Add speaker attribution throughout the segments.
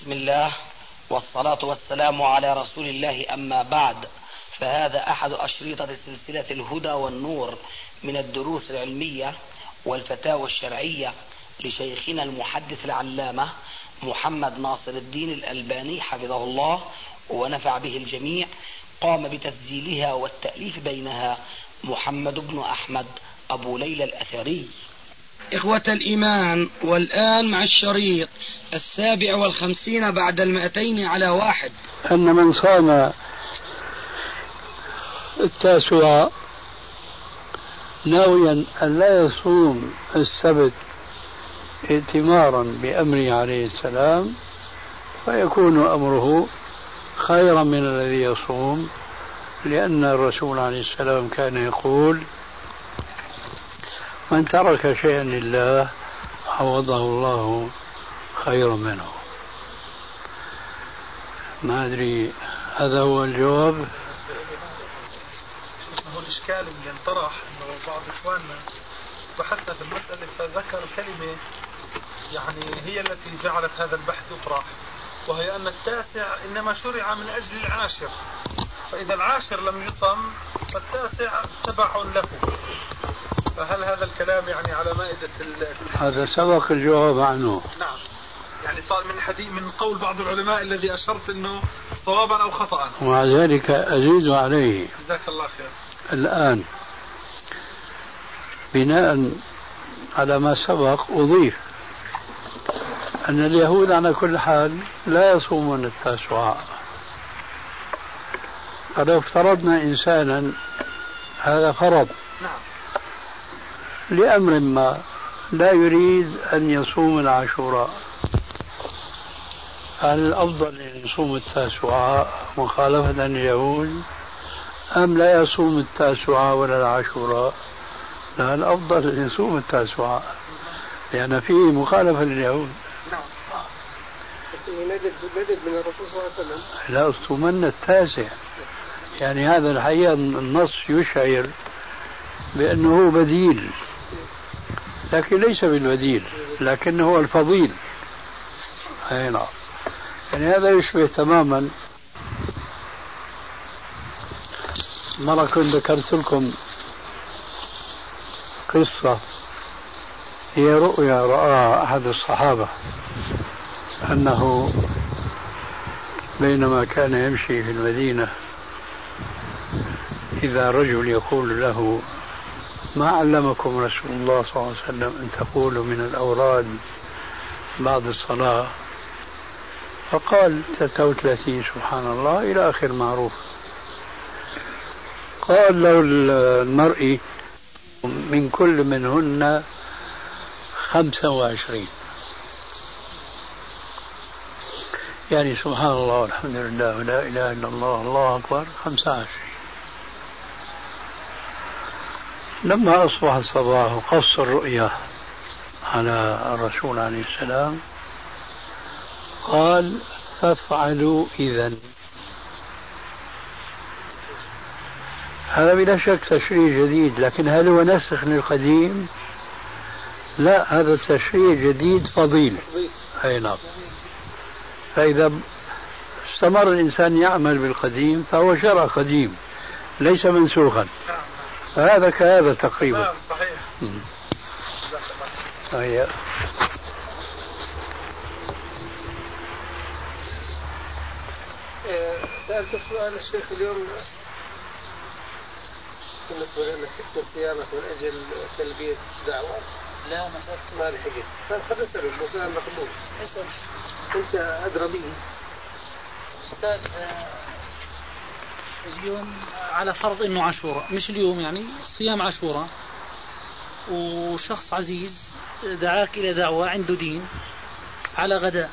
Speaker 1: بسم الله والصلاة والسلام على رسول الله، أما بعد، فهذا أحد أشرطة سلسلة الهدى والنور من الدروس العلمية والفتاوى الشرعية لشيخنا المحدث العلامة محمد ناصر الدين الألباني حفظه الله ونفع به الجميع. قام بتسجيلها والتأليف بينها محمد بن أحمد أبو ليلى الأثري.
Speaker 2: إخوة الإيمان، والآن مع الشريط 57 بعد 200 على 1.
Speaker 3: أن من صام التاسوعاء ناويا أن لا يصوم السبت ائتمارا بأمره عليه السلام فيكون أمره خيرا من الذي يصوم، لأن الرسول عليه السلام كان يقول: من ترك شيئا لله عوضه الله خيرا منه. ما أدري، هذا هو الجواب.
Speaker 4: هو الإشكال اللي انطرح أنه بعض إخواننا بحثنا في المسألة فذكر كلمة يعني هي التي جعلت هذا البحث يطرح، وهي أن التاسع إنما شرع من أجل العاشر، فإذا العاشر لم يصم فالتاسع تبع له. فهل هذا الكلام يعني على مائدة
Speaker 3: هذا سبق الجواب عنه؟
Speaker 4: نعم، يعني صار من قول بعض العلماء الذي أشرت أنه صوابا أو خطأ،
Speaker 3: ومع ذلك أزيد عليه.
Speaker 4: جزاك الله خير.
Speaker 3: الآن بناء على ما سبق أضيف أن اليهود على كل حال لا يصومون التاسوعاء. فلو افترضنا إنسانا هذا فرض لأمر ما لا يريد أن يصوم العاشوراء، هل الأفضل أن يصوم التاسوعاء مخالفة لليهود أم لا يصوم التاسوعاء ولا العاشوراء؟ لا، الأفضل أن يصوم التاسوعاء لأن فيه مخالفة لليهود.
Speaker 4: نعم.
Speaker 5: مدد من الرسول صلى الله عليه وسلم:
Speaker 3: لا أصومن التاسع. يعني هذا الحقيقة النص يشعر بأنه بديل، لكن ليس بالبديل، لكنه هو الفضيل. أي نعم. يعني هذا يشبه تماما مرة كنت ذكرت لكم قصة، هي رؤيا رآها أحد الصحابة أنه بينما كان يمشي في المدينة إذا رجل يقول له: ما علمكم رسول الله صلى الله عليه وسلم أن تقولوا من الأوراد بعد الصلاة؟ فقال 33 سبحان الله إلى آخر معروف. قال له المرئي: من كل منهن 25، يعني سبحان الله والحمد لله ولا إله إلا الله الله أكبر 25. لما أصبح الصباح وقص الرؤيا على الرسول عليه السلام قال: فافعلوا إذن. هذا بلا شك تشريع جديد، لكن هل هو نسخ للقديم؟ لا، هذا التشريع جديد فضيل. أي نعم. فإذا استمر الإنسان يعمل بالقديم فهو شرع قديم ليس منسوخا. هذا كهذا تقريبا.
Speaker 4: صحيح.
Speaker 3: هي.
Speaker 5: سألت سؤال الشيخ اليوم بالنسبة لأنك تكسر صيامك من أجل تلبية دعوة.
Speaker 1: لا، ما سألت.
Speaker 5: ما لحقت. فقد أسأله سؤال مقبول.
Speaker 1: اسأل.
Speaker 5: أنت أدرى به.
Speaker 1: أستاذ، اليوم على فرض إنه عاشوراء، مش اليوم، يعني صيام عاشوراء، وشخص عزيز دعاك إلى دعوة عنده دين على غداء،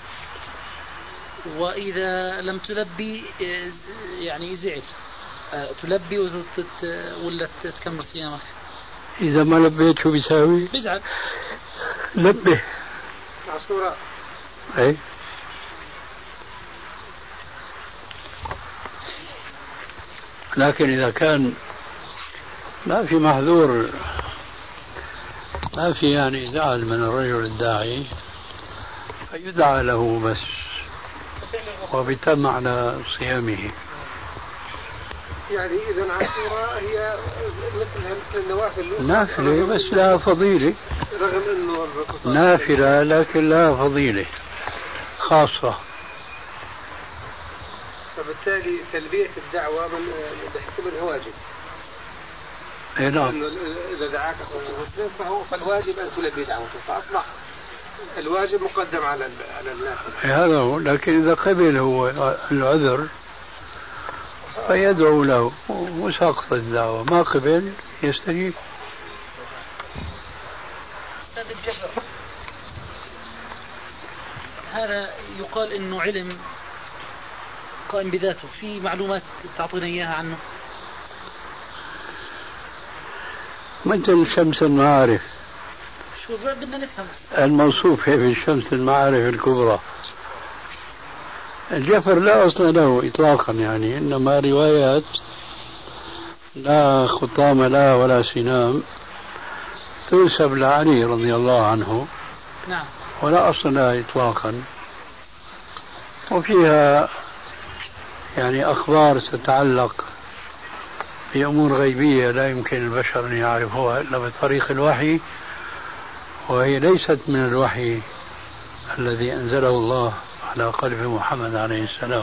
Speaker 1: وإذا لم تلبي يعني زعل، تلبي ولا تكمل صيامك؟
Speaker 3: إذا ما لبيت شو بيساوي؟
Speaker 1: بيزعل.
Speaker 3: لبه
Speaker 5: عاشوراء.
Speaker 3: أي. لكن إذا كان ما في محذور، ما في يعني زعل من الرجل الداعي، فيدعى له بس وبتم على صيامه.
Speaker 5: يعني إذا عاشوراء هي مثل النوافل
Speaker 3: نافلة بس لها فضيلة،
Speaker 5: رغم أنه
Speaker 3: نافلة لكن لها فضيلة خاصة.
Speaker 5: فبالتالي تلبية الدعوة منها واجب.
Speaker 3: اي نعم.
Speaker 5: إذا دعاك أخوك مسلم فالواجب أن تلبي دعوته، فأصبح الواجب مقدم على النافل.
Speaker 3: هذا هو، لكن إذا قبل هو العذر فيدعو له وساقط الدعوة، ما قبل يستجيب.
Speaker 6: هذا يقال إنه علم قائم بذاته، في معلومات تعطينا إياها عنه؟
Speaker 3: مثل شمس المعارف،
Speaker 6: شو بدنا نفهم
Speaker 3: الموصوف في شمس المعارف الكبرى. الجفر لا أصل له إطلاقا، يعني إنما روايات لا خطام لا ولا سنام تنسب لعلي رضي الله عنه.
Speaker 6: نعم.
Speaker 3: ولا أصل لها إطلاقا، وفيها يعني أخبار تتعلق بأمور غيبية لا يمكن البشر أن يعرفوها إلا بطريق الوحي، وهي ليست من الوحي الذي أنزله الله على قلب محمد عليه السلام.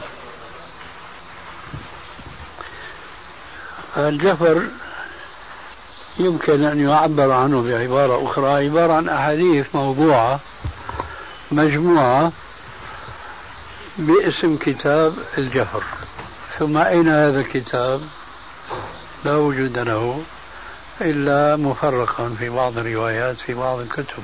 Speaker 3: الجفر يمكن أن يعبر عنه بعبارة أخرى، عبارة عن أحاديث موضوعة مجموعة باسم كتاب الجفر. ثم أين هذا الكتاب؟ لا وجود له إلا مفرقا في بعض الروايات في بعض الكتب،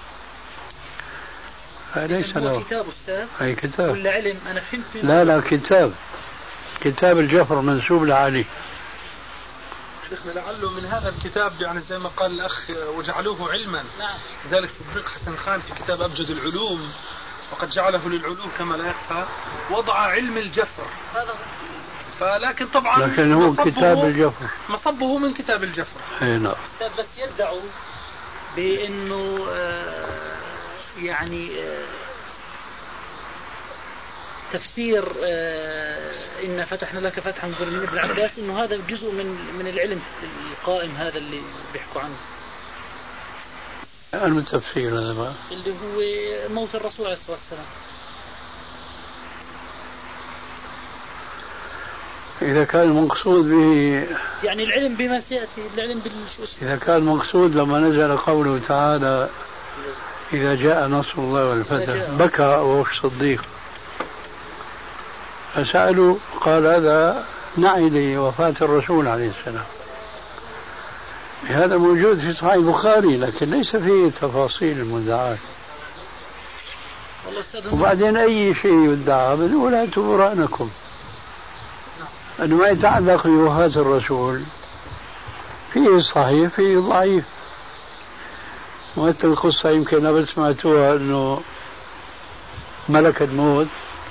Speaker 3: فليس له
Speaker 6: كتاب أستاذ.
Speaker 3: أي كتاب
Speaker 6: ولا علم؟ أنا فهمت.
Speaker 3: لا كتاب الجفر منسوب لعلي.
Speaker 4: شيخنا لعله من هذا الكتاب، يعني زي ما قال الأخ وجعلوه علما.
Speaker 6: نعم.
Speaker 4: لذلك صديق حسن خان في كتاب أبجد العلوم وقد جعله للعلوم كما لا يخفى وضع علم الجفر. فلكن طبعا
Speaker 3: لكن هو كتاب الجفر،
Speaker 4: مصبه من كتاب الجفر.
Speaker 3: اي نعم.
Speaker 6: بس يدعوا بأنه يعني تفسير إن فتحنا لك فتحا مبينا ابن عباس، إنه هذا جزء من العلم القائم هذا اللي بيحكوا عنه.
Speaker 3: التفسير هذا بقى
Speaker 6: اللي هو موت الرسول عليه الصلاة والسلام.
Speaker 3: إذا كان المقصود به
Speaker 6: يعني العلم بما سيأتي، العلم
Speaker 3: إذا كان المقصود لما نزل قوله تعالى إذا جاء نصر الله والفتح بكى أبو بكر الصديق، فسألوا قال هذا نعي لوفاة الرسول عليه السلام. هذا موجود في صحيح البخاري لكن ليس فيه تفاصيل المدعاة. وبعدين أي شيء يدعى بنقول هاتوا برهانكم، أنه ما يتعلق بوفاة الرسول فيه صحيح فيه ضعيف. وهذه القصة يمكن قبل سمعتوها، أنه ملك الموت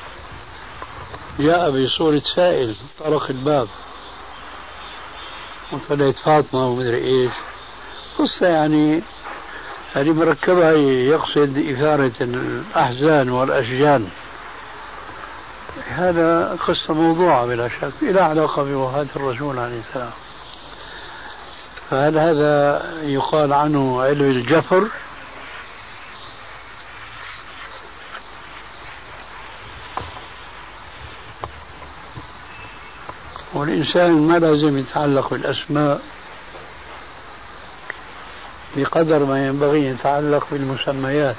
Speaker 3: جاء بصورة سائل طرق الباب وطلعت فاطمة ومدري إيش، قصة يعني هذه مركبة يقصد إثارة الأحزان والأشجان. هذا قصة موضوعة بلا شك إلى علاقة بوفاة الرسول عليه السلام. فهل هذا يقال عنه علم الجفر؟ والإنسان ما لازم يتعلق بالأسماء بقدر ما ينبغي يتعلق بالمسميات.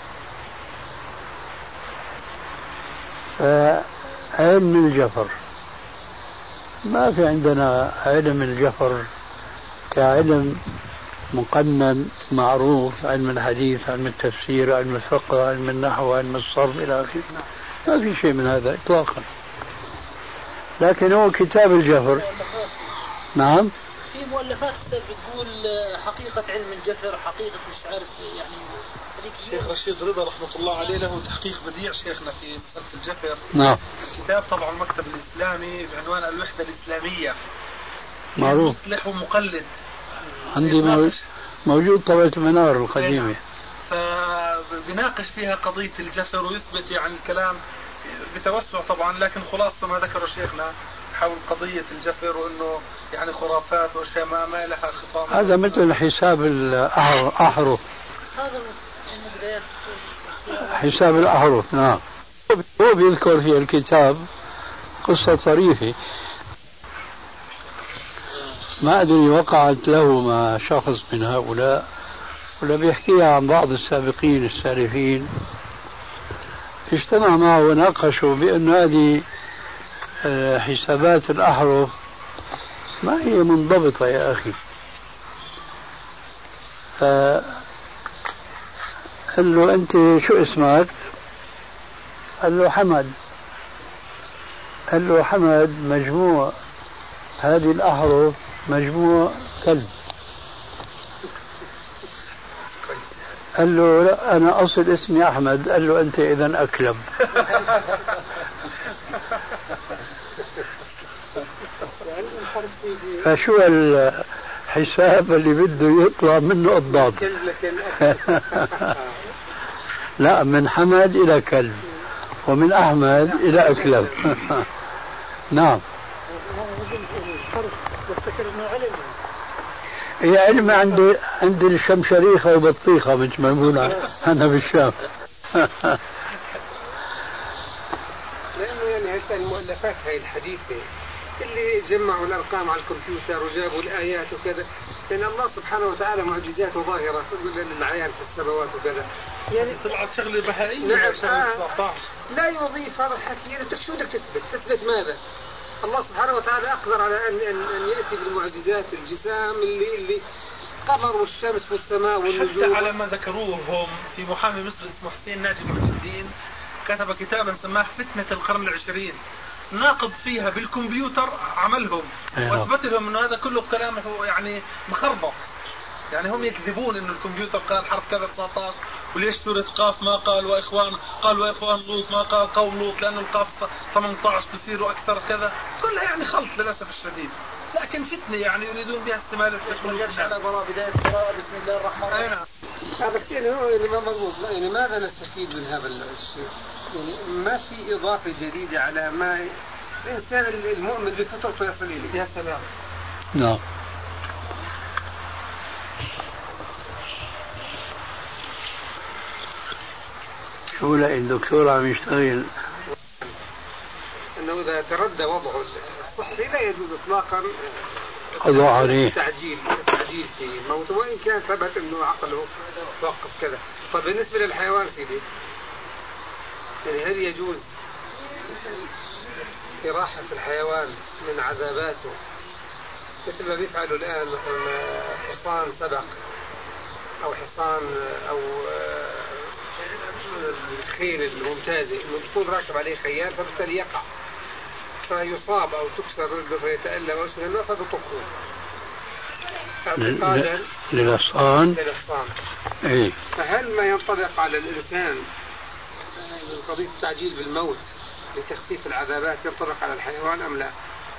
Speaker 3: علم الجفر ما في عندنا علم الجفر كعلم مقنن معروف، علم الحديث، علم التفسير، علم الفقه، علم النحو، علم الصرف إلى آخره. ما في شيء من هذا إطلاقا، لكن هو كتاب الجفر. نعم.
Speaker 6: في مؤلفات بتقول حقيقة علم الجفر، حقيقة مش عارف يعني.
Speaker 4: الشيخ رشيد رضا رحمة الله عليه له تحقيق بديع شيخنا في مسألة الجفر.
Speaker 3: نعم.
Speaker 4: كتاب طبعا المكتب الإسلامي بعنوان الوحدة الإسلامية.
Speaker 3: معروف.
Speaker 4: مصلح ومقلد.
Speaker 3: عندي موجود طبعة المنار القديمة.
Speaker 4: فبناقش فيها قضية الجفر ويثبت يعني الكلام بتوسع طبعا، لكن خلاصة ما ذكره شيخنا حول قضية الجفر وأنه يعني خرافات وأشياء ما لها خطام.
Speaker 3: هذا مثل حساب الأحرف.
Speaker 6: هذا من بدايات
Speaker 3: حساب الأحرف. نعم. هو بيذكر في الكتاب قصة طريفة، ما أدري وقعت له مع شخص من هؤلاء ولا بيحكيها عن بعض السابقين السالفين. اجتمع معه وناقشوا بأن هذه حسابات الأحرف ما هي منضبطة يا أخي. قال له أنت شو اسمك؟ قال له حمد. قال له حمد مجموع هذه الأحرف مجموع كلب. قال له لا أنا أصل اسمي أحمد. قال له أنت إذن أكلب. فشو الحساب اللي بده يطلع منه الضاد؟ لا، من حمد إلى كلب ومن أحمد إلى أكلب. نعم. هي علم عند الشمشريخة وبطيخة مثل ما نقول أنا بالشام.
Speaker 5: لأنه يعني هسه المؤلفات هاي الحديثة اللي جمعوا الأرقام على الكمبيوتر وجابوا الآيات وكذا، لأن الله سبحانه وتعالى معجزاته ظاهرة للعيان في السماوات وكذا، يعني
Speaker 4: طلعت شغلة بهائية.
Speaker 5: نعم. لا يضيف هذا الحكي. يعني انت شو بدك تثبت ماذا؟ الله سبحانه وتعالى أقدر على أن يأتي بالمعجزات الجسام اللي قمر والشمس والسماء والنجوم.
Speaker 4: حتى على ما ذكروه هم في محامي مصري اسمه حسين ناجي محي الدين كتب كتابا سماه فتنة القرن العشرين، ناقض فيها بالكمبيوتر عملهم واثبت لهم انه هذا كله كلام يعني مخربط. يعني هم يكذبون انه الكمبيوتر قال حرف كذا 19 وليش سورة قاف ما قال واخوان، قال واخوان لوط ما قال قوم لوط لانه القاف 18 بصيروا اكثر كذا. كلها يعني خلط للاسف الشديد، لكن فتنة يعني يريدون بها استعمال التكنولوجيا.
Speaker 6: على براء بداية براء بسم الله الرحمن الرحيم.
Speaker 5: هذا كثير هو يعني ما مضبوط. يعني ماذا نستفيد من هذا الشيء؟ يعني ما في إضافة جديدة على ما الإنسان المؤمن بفطرته يصل إليه.
Speaker 4: يا سلام.
Speaker 3: نعم. شو لا الدكتور عم يشتغل
Speaker 5: انه اذا تردى وضعه الصحي لا يجوز اطلاقا
Speaker 3: قضاء عليه
Speaker 5: التعجيل في موته، وان كان ثبت انه عقله توقف كذا. طيب بالنسبه للحيوان سيدي، يعني هل يجوز إراحة الحيوان من عذاباته مثل ما بيفعلوا الآن مثلا حصان سبق أو حصان أو الخيل الممتازة إنه بيكون راكب عليه خيال فبالتالي يقع فيصاب أو تكسر رجله فيتألم أو شيء ما فبطخه
Speaker 3: للحصان. إيه؟
Speaker 5: فهل ما ينطبق على الإنسان قضية التعجيل بالموت لتخفيف العذابات ينطبق على الحيوان أم لا؟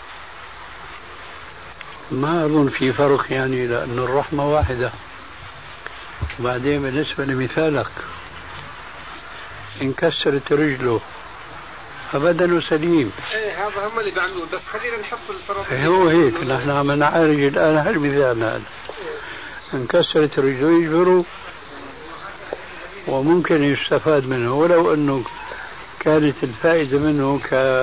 Speaker 3: ما أظن في فرق يعني، لأن الرحمة واحدة. وبعدين بالنسبة لمثالك انكسرت رجله فبدنه سليم.
Speaker 5: ايه هذا هم اللي بيعملوه، بس خلينا نحط الفرض.
Speaker 3: هو هيك نحن عم نعالج الآن هالمثال هذا. انكسرت رجله يجبروا وممكن يستفاد منه، ولو أنه كانت الفائدة منه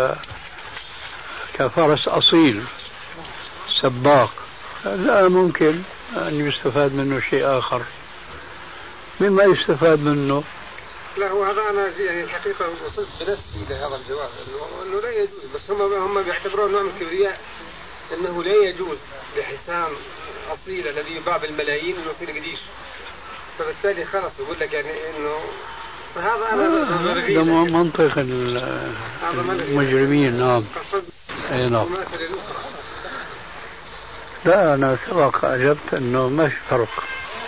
Speaker 3: كفرس أصيل سباق، لا ممكن أن يستفاد منه شيء آخر مما يستفاد منه.
Speaker 5: لا هو هذا أنا يعني الحقيقة وصلت بنفسي إلى هذا الجواب أنه لا يجوز، بس هم بيعتبروه نوع من الكبرياء أنه لا يجوز لحسان أصيل الذي يباع بالملايين أنه يصير قديش، فبالتالي خلص يقول لك يعني أنه فهذا أنا
Speaker 3: منطق المجرمين. نعم. أي نعم. لا أنا سبق أجبت أنه ما في فرق.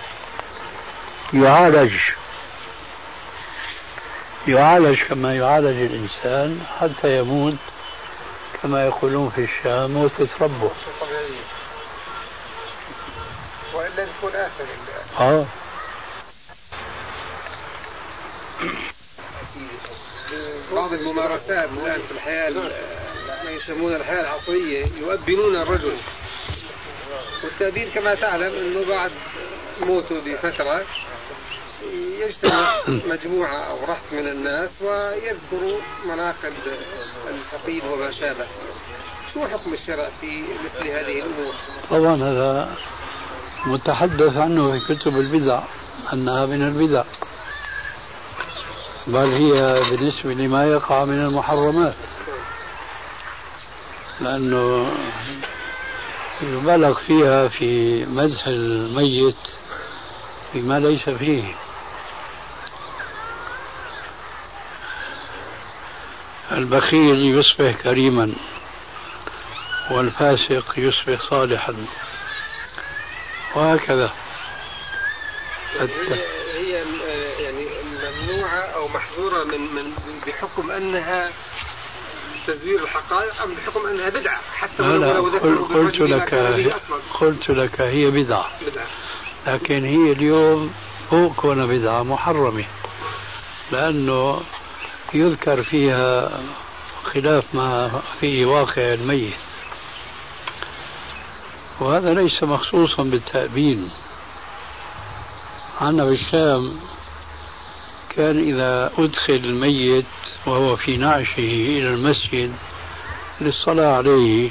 Speaker 3: يعالج كما يعالج الإنسان حتى يموت، كما يقولون في الشام موتة ربه.
Speaker 5: وإلا يكون آخر بعض الممارسات الآن في الحياة ما يسمونها الحياة العصرية يؤبنون الرجل، والتأبين كما تعلم أنه بعد موته بفترة يجتمع مجموعة أو رهط من الناس ويذكروا مناقب الفقيد وما شابه. شو حكم الشرع في مثل هذه الأمور؟
Speaker 3: طبعا هذا متحدث عنه في كتب البدع أنها من البدع، بل هي بالنسبة لما يقع من المحرمات، لأنه يبالغ فيها في مدح الميت بما ليس فيه. البخيل يصبح كريما والفاسق يصبح صالحا وهكذا.
Speaker 5: هي يعني ممنوعة أو محظورة من بحكم أنها تزوير الحقائق أم بحكم أنها بدعة؟ حتى ولو
Speaker 3: قلت لك هي بدعة، لكن هي اليوم فوق كون بدعة محرمة، لأنه يذكر فيها خلاف ما في واقع الميت، وهذا ليس مخصوصا بالتأبين. عندنا بالشام كان إذا أدخل الميت وهو في نعشه إلى المسجد للصلاة عليه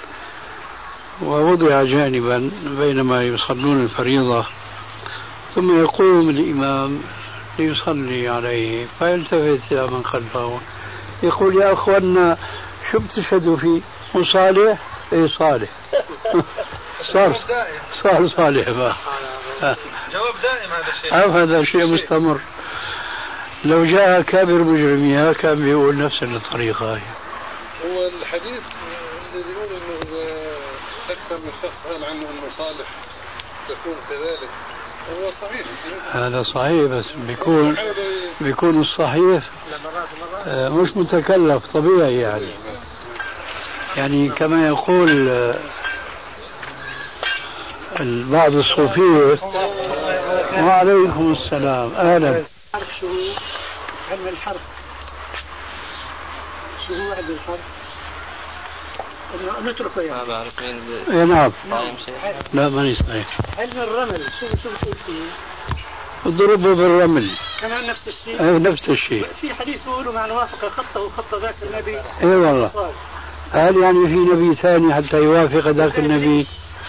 Speaker 3: ووضع جانبا بينما يصلون الفريضة، ثم يقوم الإمام ليصلي عليه فيلتفت إلى من خلفه يقول: يا أخوانا شو بتشهدوا فيه؟ صالح؟ إيه صالح. صار صالح بقى.
Speaker 4: جواب دائم هذا الشيء.
Speaker 3: هذا شيء مستمر. لو جاء كابر مجرميها كان بيقول نفس الطريقة هي.
Speaker 7: هو الحديث الذي يقول انه اكثر من شخص قال عنه انه صالح تكون كذلك هو صحيح.
Speaker 3: هذا صحيح، بس بيكون الصحيح مش متكلف، طبيعي يعني كما يقول بعض الصوفية. وعليكم السلام، أهلا.
Speaker 8: شو هو علم الحرف؟ شو هو علم الحرف؟ نتركه يعني. ما بعرف مين.
Speaker 3: نعم. لا ماني صحيح.
Speaker 8: علم الرمل شو بتقول فيه؟
Speaker 3: اضربه بالرمل.
Speaker 8: كمان نفس الشيء.
Speaker 3: ايه نفس الشيء.
Speaker 8: في حديث يقولوا معنى وافق خطه خط ذاك النبي.
Speaker 3: ايه والله. هل يعني في نبي ثاني حتى يوافق ذاك النبي؟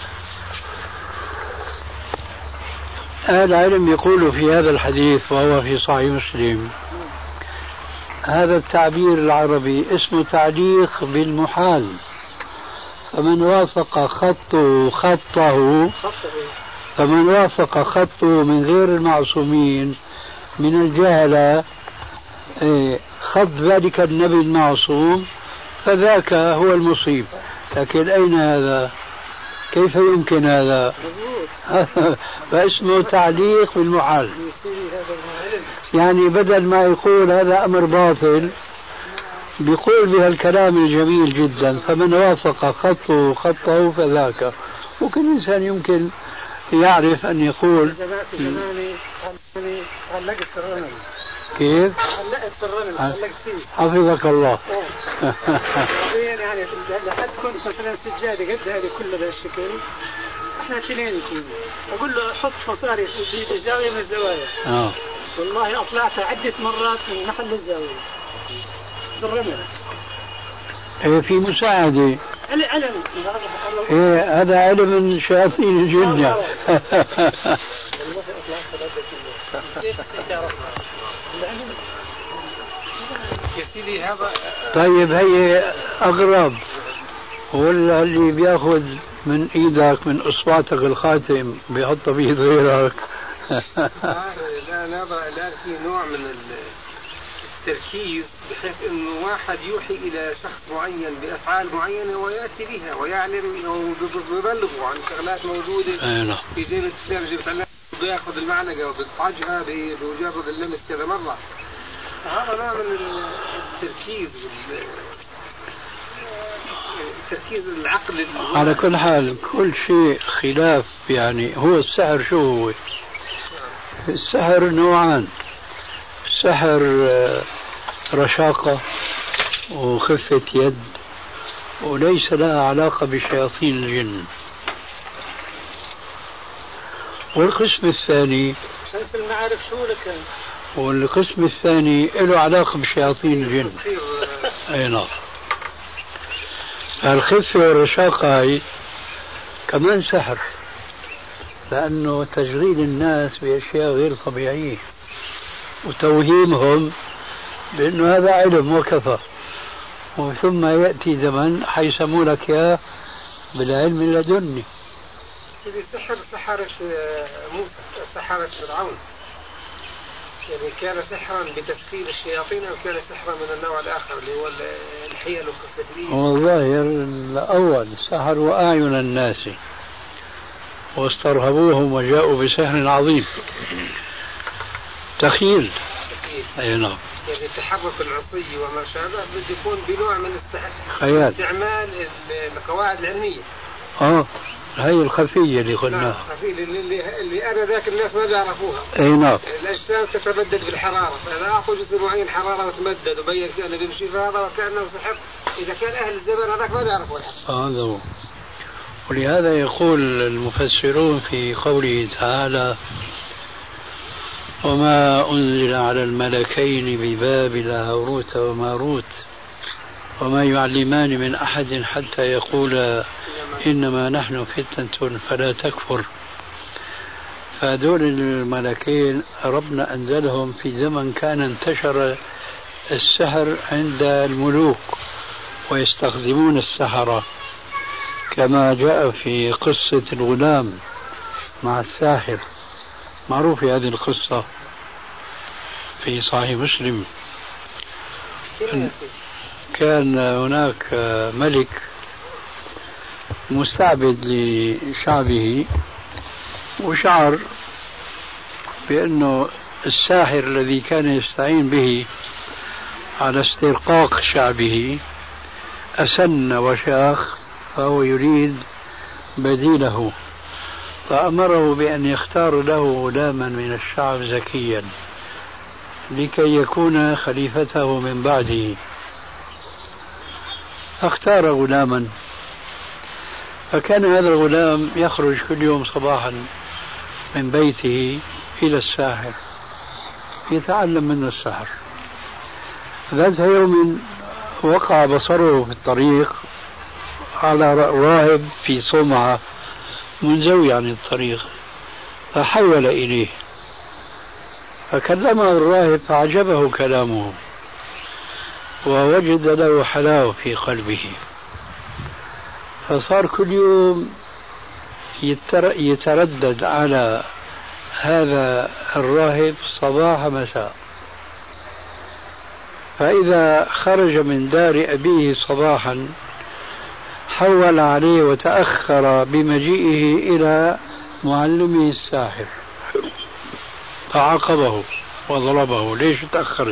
Speaker 3: أهل العلم يقول في هذا الحديث وهو في صحيح مسلم: هذا التعبير العربي اسمه تعليق بالمحال، فمن وافق خطه من غير المعصومين من الجهلة خط ذلك النبي المعصوم فذاك هو المصيب. لكن أين هذا؟ كيف يمكن هذا؟ فاسمه تعليق بالمحال. يعني بدل ما يقول هذا أمر باطل بيقول بهالكلام الجميل جدا: فمن وافق خطه فذاك. وكل إنسان يمكن يعرف أن يقول
Speaker 8: علقت في الرمل.
Speaker 3: كيف؟
Speaker 8: علقت في الرمل، علقت فيه.
Speaker 3: حفظك الله.
Speaker 8: يعني لحد كنت مثلا سجادة قد هذه كلها بهالشكل، احنا اثنين يكون اقول له حط مصاري في زاوية من الزوايا. والله اطلعت عدة مرات من محل الزاوية بالرمل.
Speaker 3: في مساعدة.
Speaker 8: علم.
Speaker 3: هذا علم من شياطين الجن.
Speaker 5: يا سيدي هذا.
Speaker 3: طيب هي أغرب، ولا اللي بياخذ من ايدك من اصبعتك الخاتم بيحطه بيد غيرك؟
Speaker 5: لا في نوع من التركيز بحيث انه واحد يوحي الى شخص معين بافعال معينه وياتي بها ويعلم ويبلغه عن شغلات موجوده في زينة الثلج بتعلم، بياخذ المعلقه وبيطعجها بمجرد اللمس كذا مره. هذا نوع من التركيز العقل.
Speaker 3: على كل حال كل شيء خلاف. يعني هو السحر شو هو؟ السحر نوعان: السحر رشاقة وخفة يد وليس لها علاقة بشياطين الجن. والقسم الثاني والقسم الثاني له علاقة بشياطين الجن. أي نعم. الخفة والرشاقة هي كمان سحر، لأنه تشغيل الناس بأشياء غير طبيعية وتوهيمهم بأنه هذا علم وكفى، وثم يأتي زمن حيسموا لك يا بالعلم اللدني.
Speaker 5: سيدي سحرة موسى، سحرة فرعون، يعني كان سحرا بتسخير الشياطين أو كان سحرا من النوع الآخر اللي هو الحيل والكفتين؟
Speaker 3: والظاهر الأول سحروا أعين الناس واسترهبوهم وجاءوا بسحر عظيم. تخيل. أي نعم.
Speaker 5: يعني تحرك العصي وما شابه بده يكون بنوع من
Speaker 3: خيال،
Speaker 5: استعمال القواعد العلمية.
Speaker 3: هاي الخفية اللي قلناها.
Speaker 5: الخفية اللي أنا ذاك الناس ما بيعرفوها.
Speaker 3: أي نعم.
Speaker 5: الأجسام تتمدد بالحرارة، فأنا أعطوا جسم معين حرارة وتمدد وبين كأنه بيمشي في هذا وكأنه سحر. إذا كان أهل الزمن هذاك ما بيعرفوا
Speaker 3: هذا هو. ولهذا يقول المفسرون في قوله تعالى: وما أنزل على الملكين ببابل هاروت وماروت وما يعلمان من أحد حتى يقولا إنما نحن فتنة فلا تكفر. فهذول الملكين ربنا أنزلهم في زمن كان انتشر السحر عند الملوك ويستخدمون السحرة، كما جاء في قصة الغلام مع الساحر، معروف هذه القصة في صحيح مسلم. كان هناك ملك مستعبد لشعبه، وشعر بأنه الساحر الذي كان يستعين به على استرقاق شعبه أسن وشاخ، فهو يريد بديله، فأمره بأن يختار له غلاما من الشعب زكيا لكي يكون خليفته من بعده. فاختار غلاما، فكان هذا الغلام يخرج كل يوم صباحا من بيته إلى الساحر يتعلم منه السحر. ذات يوم وقع بصره في الطريق على راهب في صومعة منزوي عن الطريق، فحول إليه فكلمه الراهب فعجبه كلامه ووجد له حلاوة في قلبه، فصار كل يوم يتردد على هذا الراهب صباح مساء. فإذا خرج من دار أبيه صباحا حول عليه وتأخر بمجيئه إلى معلمه الساحر، فعاقبه وضربه: ليش تأخرت؟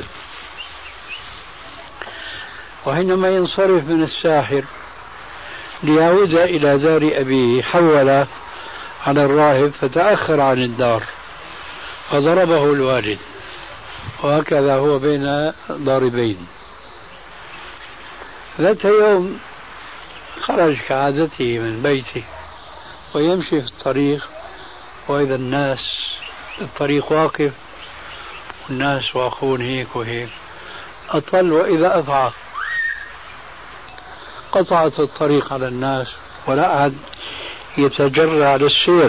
Speaker 3: وحينما ينصرف من الساحر ليعود إلى دار أبيه حول على الراهب فتأخر عن الدار فضربه الوالد، وهكذا هو بين ضاربين. ذات يوم خرج كعادته من بيته ويمشي في الطريق، وإذا الناس الطريق واقف والناس واقفون هيك وهيك، أطل وإذا أفعى قطعت الطريق على الناس ولا أحد يتجرع على السير.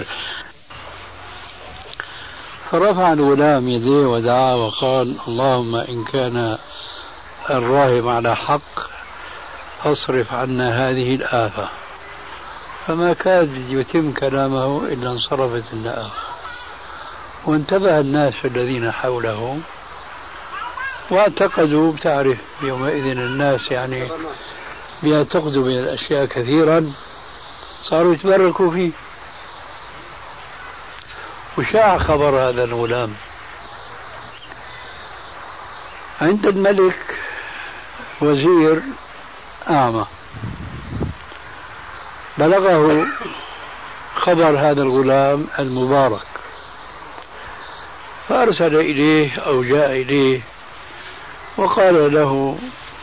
Speaker 3: فرفع الغلام يديه ودعا وقال: اللهم إن كان الراهب على حق فاصرف عنا هذه الآفة. فما كاد يتم كلامه إلا انصرفت الآفة، وانتبه الناس الذين حوله واعتقدوا، بتعرف يومئذ الناس يعني بيعتقدوا من الأشياء كثيرا، صاروا يتبركوا فيه. وشاع خبر هذا الغلام عند الملك وزير أعمى، بلغه خبر هذا الغلام المبارك، فأرسل إليه أو جاء إليه وقال له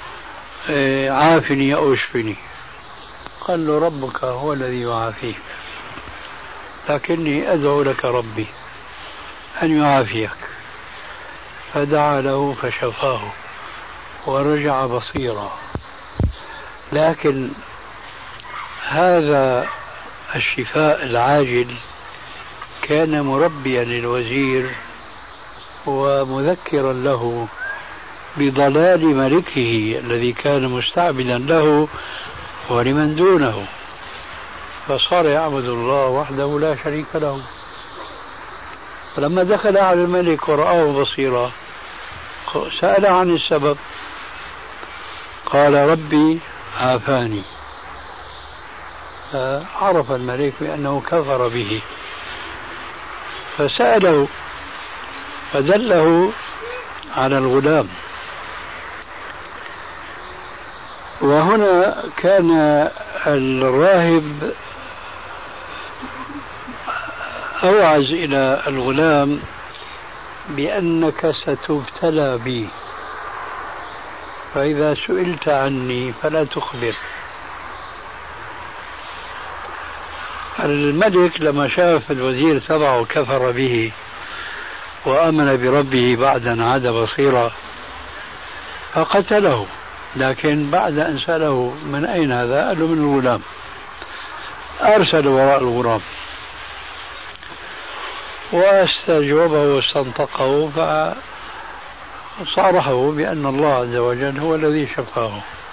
Speaker 3: عافني أو اشفني. قال له ربك هو الذي يعافيك، لكني أدعو لك ربي أن يعافيك. فدعا له فشفاه ورجع بصيرا. لكن هذا الشفاء العاجل كان مربيا للوزير ومذكرا له بضلال ملكه الذي كان مستعبدا له ولمن دونه، فصار يعبد الله وحده لا شريك له. فلما دخل على الملك ورآه بصيرا سأل عن السبب، قال ربي عافاني. فعرف الملك بأنه كفر به فسأله فدله على الغلام. وهنا كان الراهب أوعز إلى الغلام بأنك ستبتلى بي، فإذا سئلت عني فلا تخبر. الملك لما شاف الوزير تبعه كفر به وآمن بربه بعد أن عاد بصيرا فقتله، لكن بعد أن سأله من أين هذا قال له من الغلام، أرسل وراء الغراب واستجوبه واستنطقه فصارحه بأن الله عز وجل هو الذي شفاه.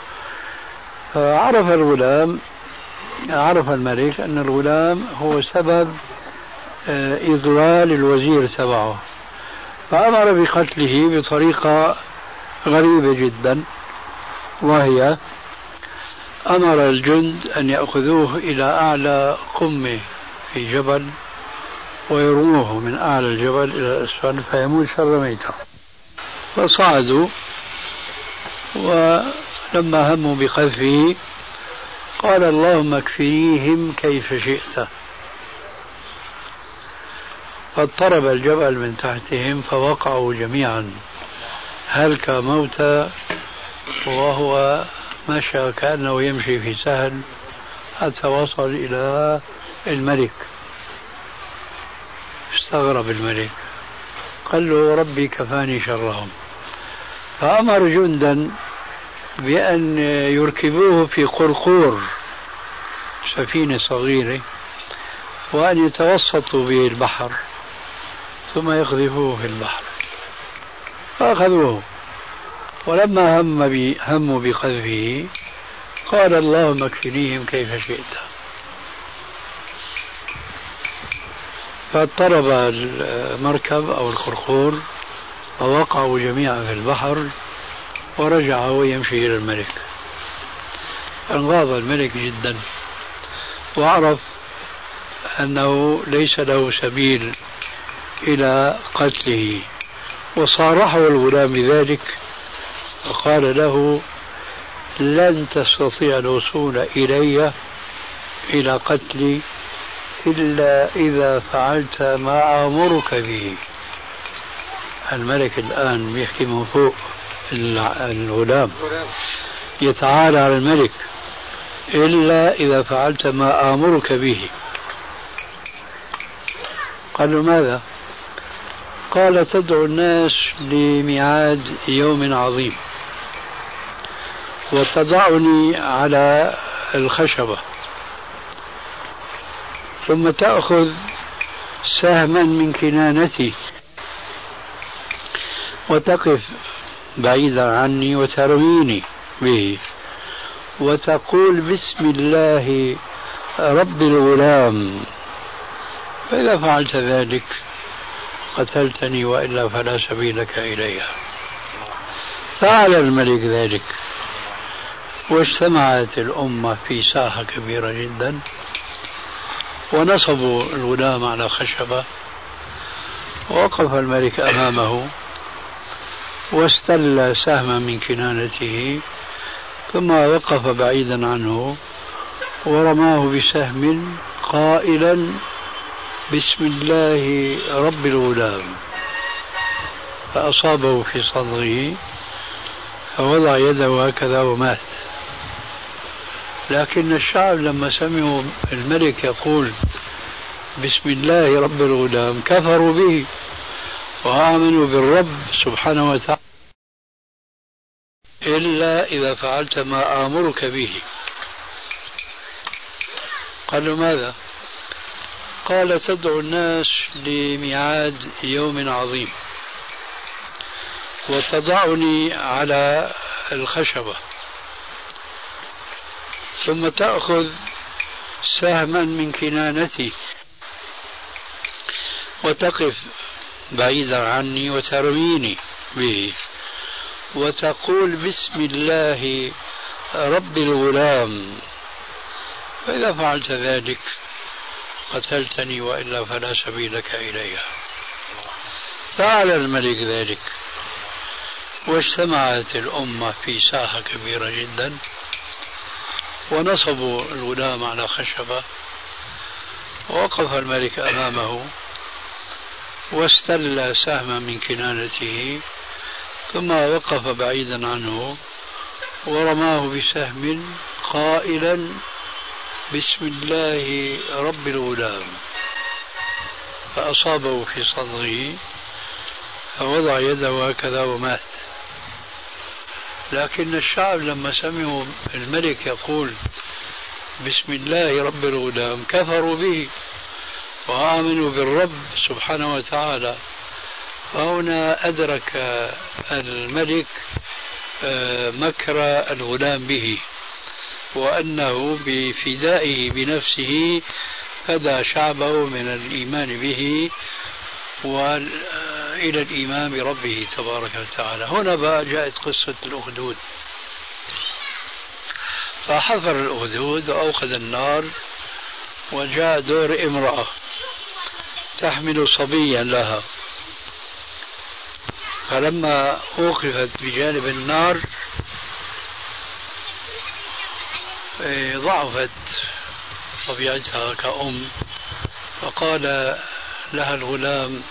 Speaker 3: فعرف الغلام، عرف الملك أن الغلام هو سبب إضلال الوزير تبعه، فأمر بقتله بطريقة غريبة جدا، وهي أمر الجند أن يأخذوه إلى أعلى قمة في جبل ويرموه من أعلى الجبل إلى الأسفل فيموت شر ميتة. فصعدوا، ولما هموا بقذفه قال اللهم اكفنيهم كيف شئت، فاضطرب الجبل من تحتهم فوقعوا جميعا هلك موتى، وهو مشى كأنه يمشي في سهل حتى وصل إلى الملك. استغرب الملك، قال له ربي كفاني شرهم، فأمر جندا بأن يركبوه في قرقور سفينة صغيرة وأن يتوسطوا به البحر ثم يقذفوه في البحر. فأخذوه، ولما هموا بقذفه قال اللهم اكفنيهم كيف شئت، فاضطرب المركب أو القرقور ووقعوا جميعا في البحر، ورجع هو يمشي إلى الملك. انغاض الملك جدا وعرف أنه ليس له سبيل إلى قتله، وصارحه الغلام بذلك وقال له لن تستطيع الوصول إلي إلى قتلي إلا إذا فعلت ما آمرك به. الملك الآن بيحكي من فوق، الغلام يتعالى على الملك، إلا إذا فعلت ما آمرك به. قال له ماذا؟ قال تدعو الناس لميعاد يوم عظيم وتضعني على الخشبة، ثم تأخذ سهما من كنانتي وتقف بعيدا عني وترميني به وتقول بسم الله رب الغلام، فإذا فعلت ذلك قتلتني وإلا فلا سبيل لك إليها. فعل الملك ذلك، واجتمعت الأمة في ساحة كبيرة جدا، ونصبوا الغلام على خشبة، ووقف الملك أمامه واستل سهما من كنانته، ثم وقف بعيدا عنه ورماه بسهم قائلا بسم الله رب الغلام، فأصابه في صدره فوضع يده هكذا ومات. لكن الشعب لما سمعوا الملك يقول بسم الله رب الغلام كفروا به وآمنوا بالرب سبحانه وتعالى إلا إذا فعلت ما آمرك به. قالوا ماذا؟ قال تدعو الناس لميعاد يوم عظيم وتضعني على الخشبة ثم تأخذ سهما من كنانتي وتقف بعيدا عني وترميني به وتقول بسم الله رب الغلام، فإذا فعلت ذلك قتلتني وإلا فلا سبيل لك إليها. فعل الملك ذلك واجتمعت الأمة في ساحة كبيرة جدا ونصبوا الغلام على خشبة ووقف الملك أمامه واستل سهما من كنانته ثم وقف بعيدا عنه ورماه بسهم قائلا بسم الله رب الغلام، فأصابه في صدره فوضع يده هكذا ومات. لكن الشعب لما سمعوا الملك يقول بسم الله رب الغلام كفروا به وآمنوا بالرب سبحانه وتعالى. فهنا أدرك الملك مكر الغلام به وأنه بفدائه بنفسه فدى شعبه من الإيمان به وإلى الإيمان بربه تبارك وتعالى. هنا بقى جاءت قصة الأخدود. فحفر الأخدود وأوقد النار وجاء دور امرأة تحمل صبيا لها، فلما أوقفت بجانب النار ضعفت طبيعتها كأم، فقال لها الغلام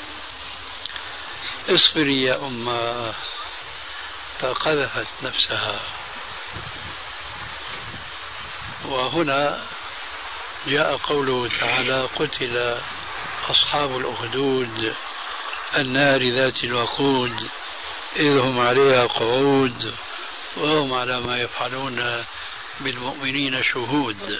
Speaker 3: اصبري يا أمه، فقذفت نفسها. وهنا جاء قوله تعالى قتل أصحاب الأخدود النار ذات الوقود إذ هم عليها قعود وهم على ما يفعلون بالمؤمنين شهود.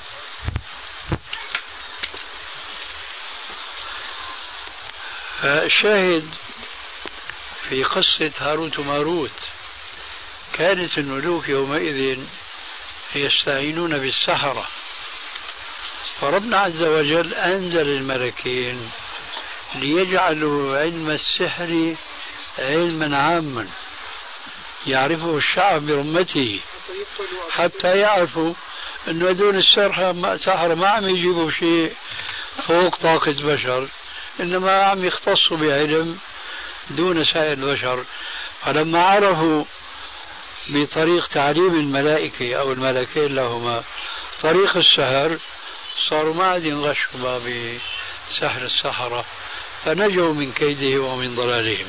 Speaker 3: فالشاهد في قصة هاروت وماروت كانت الملوك يومئذ يستعينون بالسحرة، فربنا عز وجل أنزل الملكين ليجعلوا علم السحر علما عاما يعرفه الشعب برمته، حتى يعرفوا أنه دون السحر ما عم يجيبوا شيء فوق طاقة بشر، إنما عم يختصوا بعلم دون سائر البشر. فلما عرفوا بطريق تعليم الملائكة أو الملكين لهما طريق السحر صاروا ما عاد ينغشوا بسحر السحرة، فنجوا من كيده ومن ضلالهم.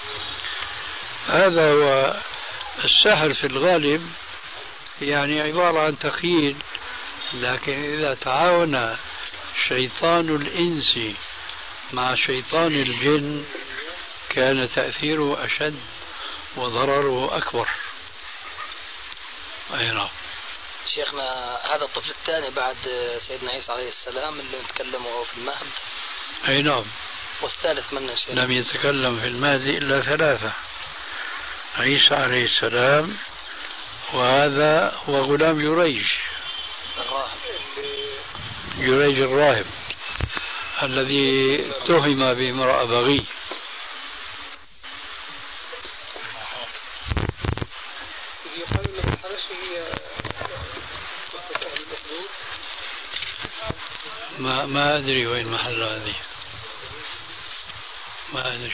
Speaker 3: هذا هو السحر في الغالب، يعني عبارة عن تخيل، لكن إذا تعاون شيطان الإنس مع شيطان الجن كان تأثيره أشد وضرره أكبر. أي نعم.
Speaker 1: شيخنا هذا الطفل الثاني بعد سيدنا عيسى عليه السلام اللي نتكلمه في المهد.
Speaker 3: أي نعم.
Speaker 1: والثالث من شيخنا؟
Speaker 3: لم يتكلم في المهد إلا ثلاثة: عيسى عليه السلام، وهذا هو غلام يريج الراهب الذي اتهم بامرأة بغي. ما أدري وين محل هذه، ما أدري.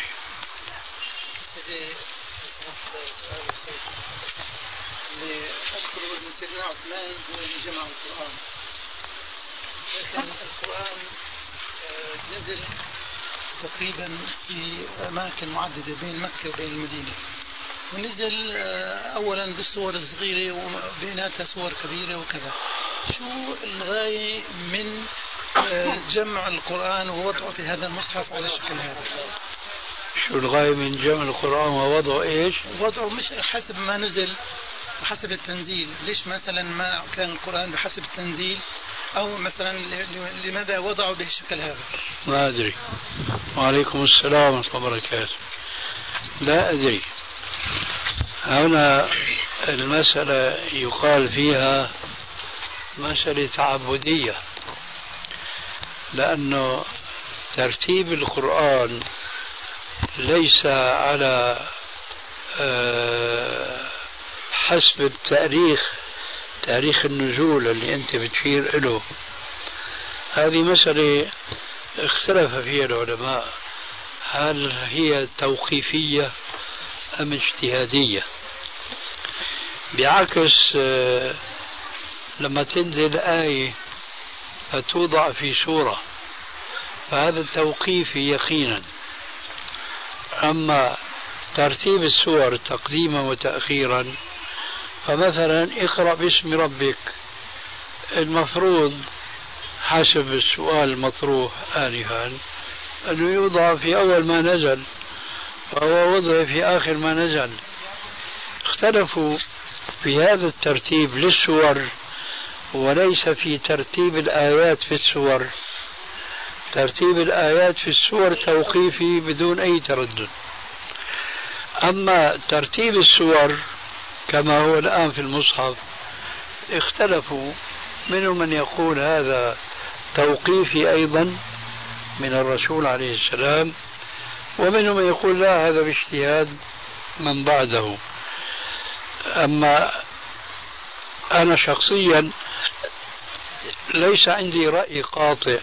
Speaker 8: اللي أذكر من سيدنا عثمان اللي جمع القرآن، القرآن نزل تقريبا في أماكن معددة بين مكة وبين المدينة، ونزل أولا بالصور الصغيرة وبيناتها صور كبيرة وكذا. شو الغاية من جمع القرآن ووضعه في هذا المصحف على الشكل هذا؟
Speaker 3: شو الغاية من جمع القرآن ووضعه إيش؟
Speaker 8: وضعه مش حسب ما نزل وحسب التنزيل. ليش مثلا ما كان القرآن بحسب التنزيل، أو مثلا لماذا وضعوا بهالشكل هذا؟
Speaker 3: ما أدري. وعليكم السلام ورحمة الله وبركاته. لا أدري. هنا المسألة يقال فيها مسألة تعبدية، لأنه ترتيب القرآن ليس على حسب التاريخ، تاريخ النزول اللي أنت بتشير له. هذه مسألة اختلف فيها العلماء، هل هي توقيفية أم اجتهادية؟ بعكس لما تنزل آية فتوضع في سورة فهذا التوقيفي يقينا. أما ترتيب السور تقديما وتأخيرا، فمثلا اقرأ باسم ربك، المفروض حسب السؤال المطروح آنفا أنه يوضع في أول ما نزل، فهو وضع في آخر ما نزل. اختلفوا في هذا الترتيب للسور وليس في ترتيب الآيات في السور. ترتيب الآيات في السور توقيفي بدون أي تردد. أما ترتيب السور كما هو الآن في المصحف اختلفوا، منهم من يقول هذا توقيفي أيضا من الرسول عليه السلام، ومنهم من يقول لا، هذا باجتهاد من بعده. أما أنا شخصيا ليس عندي رأي قاطع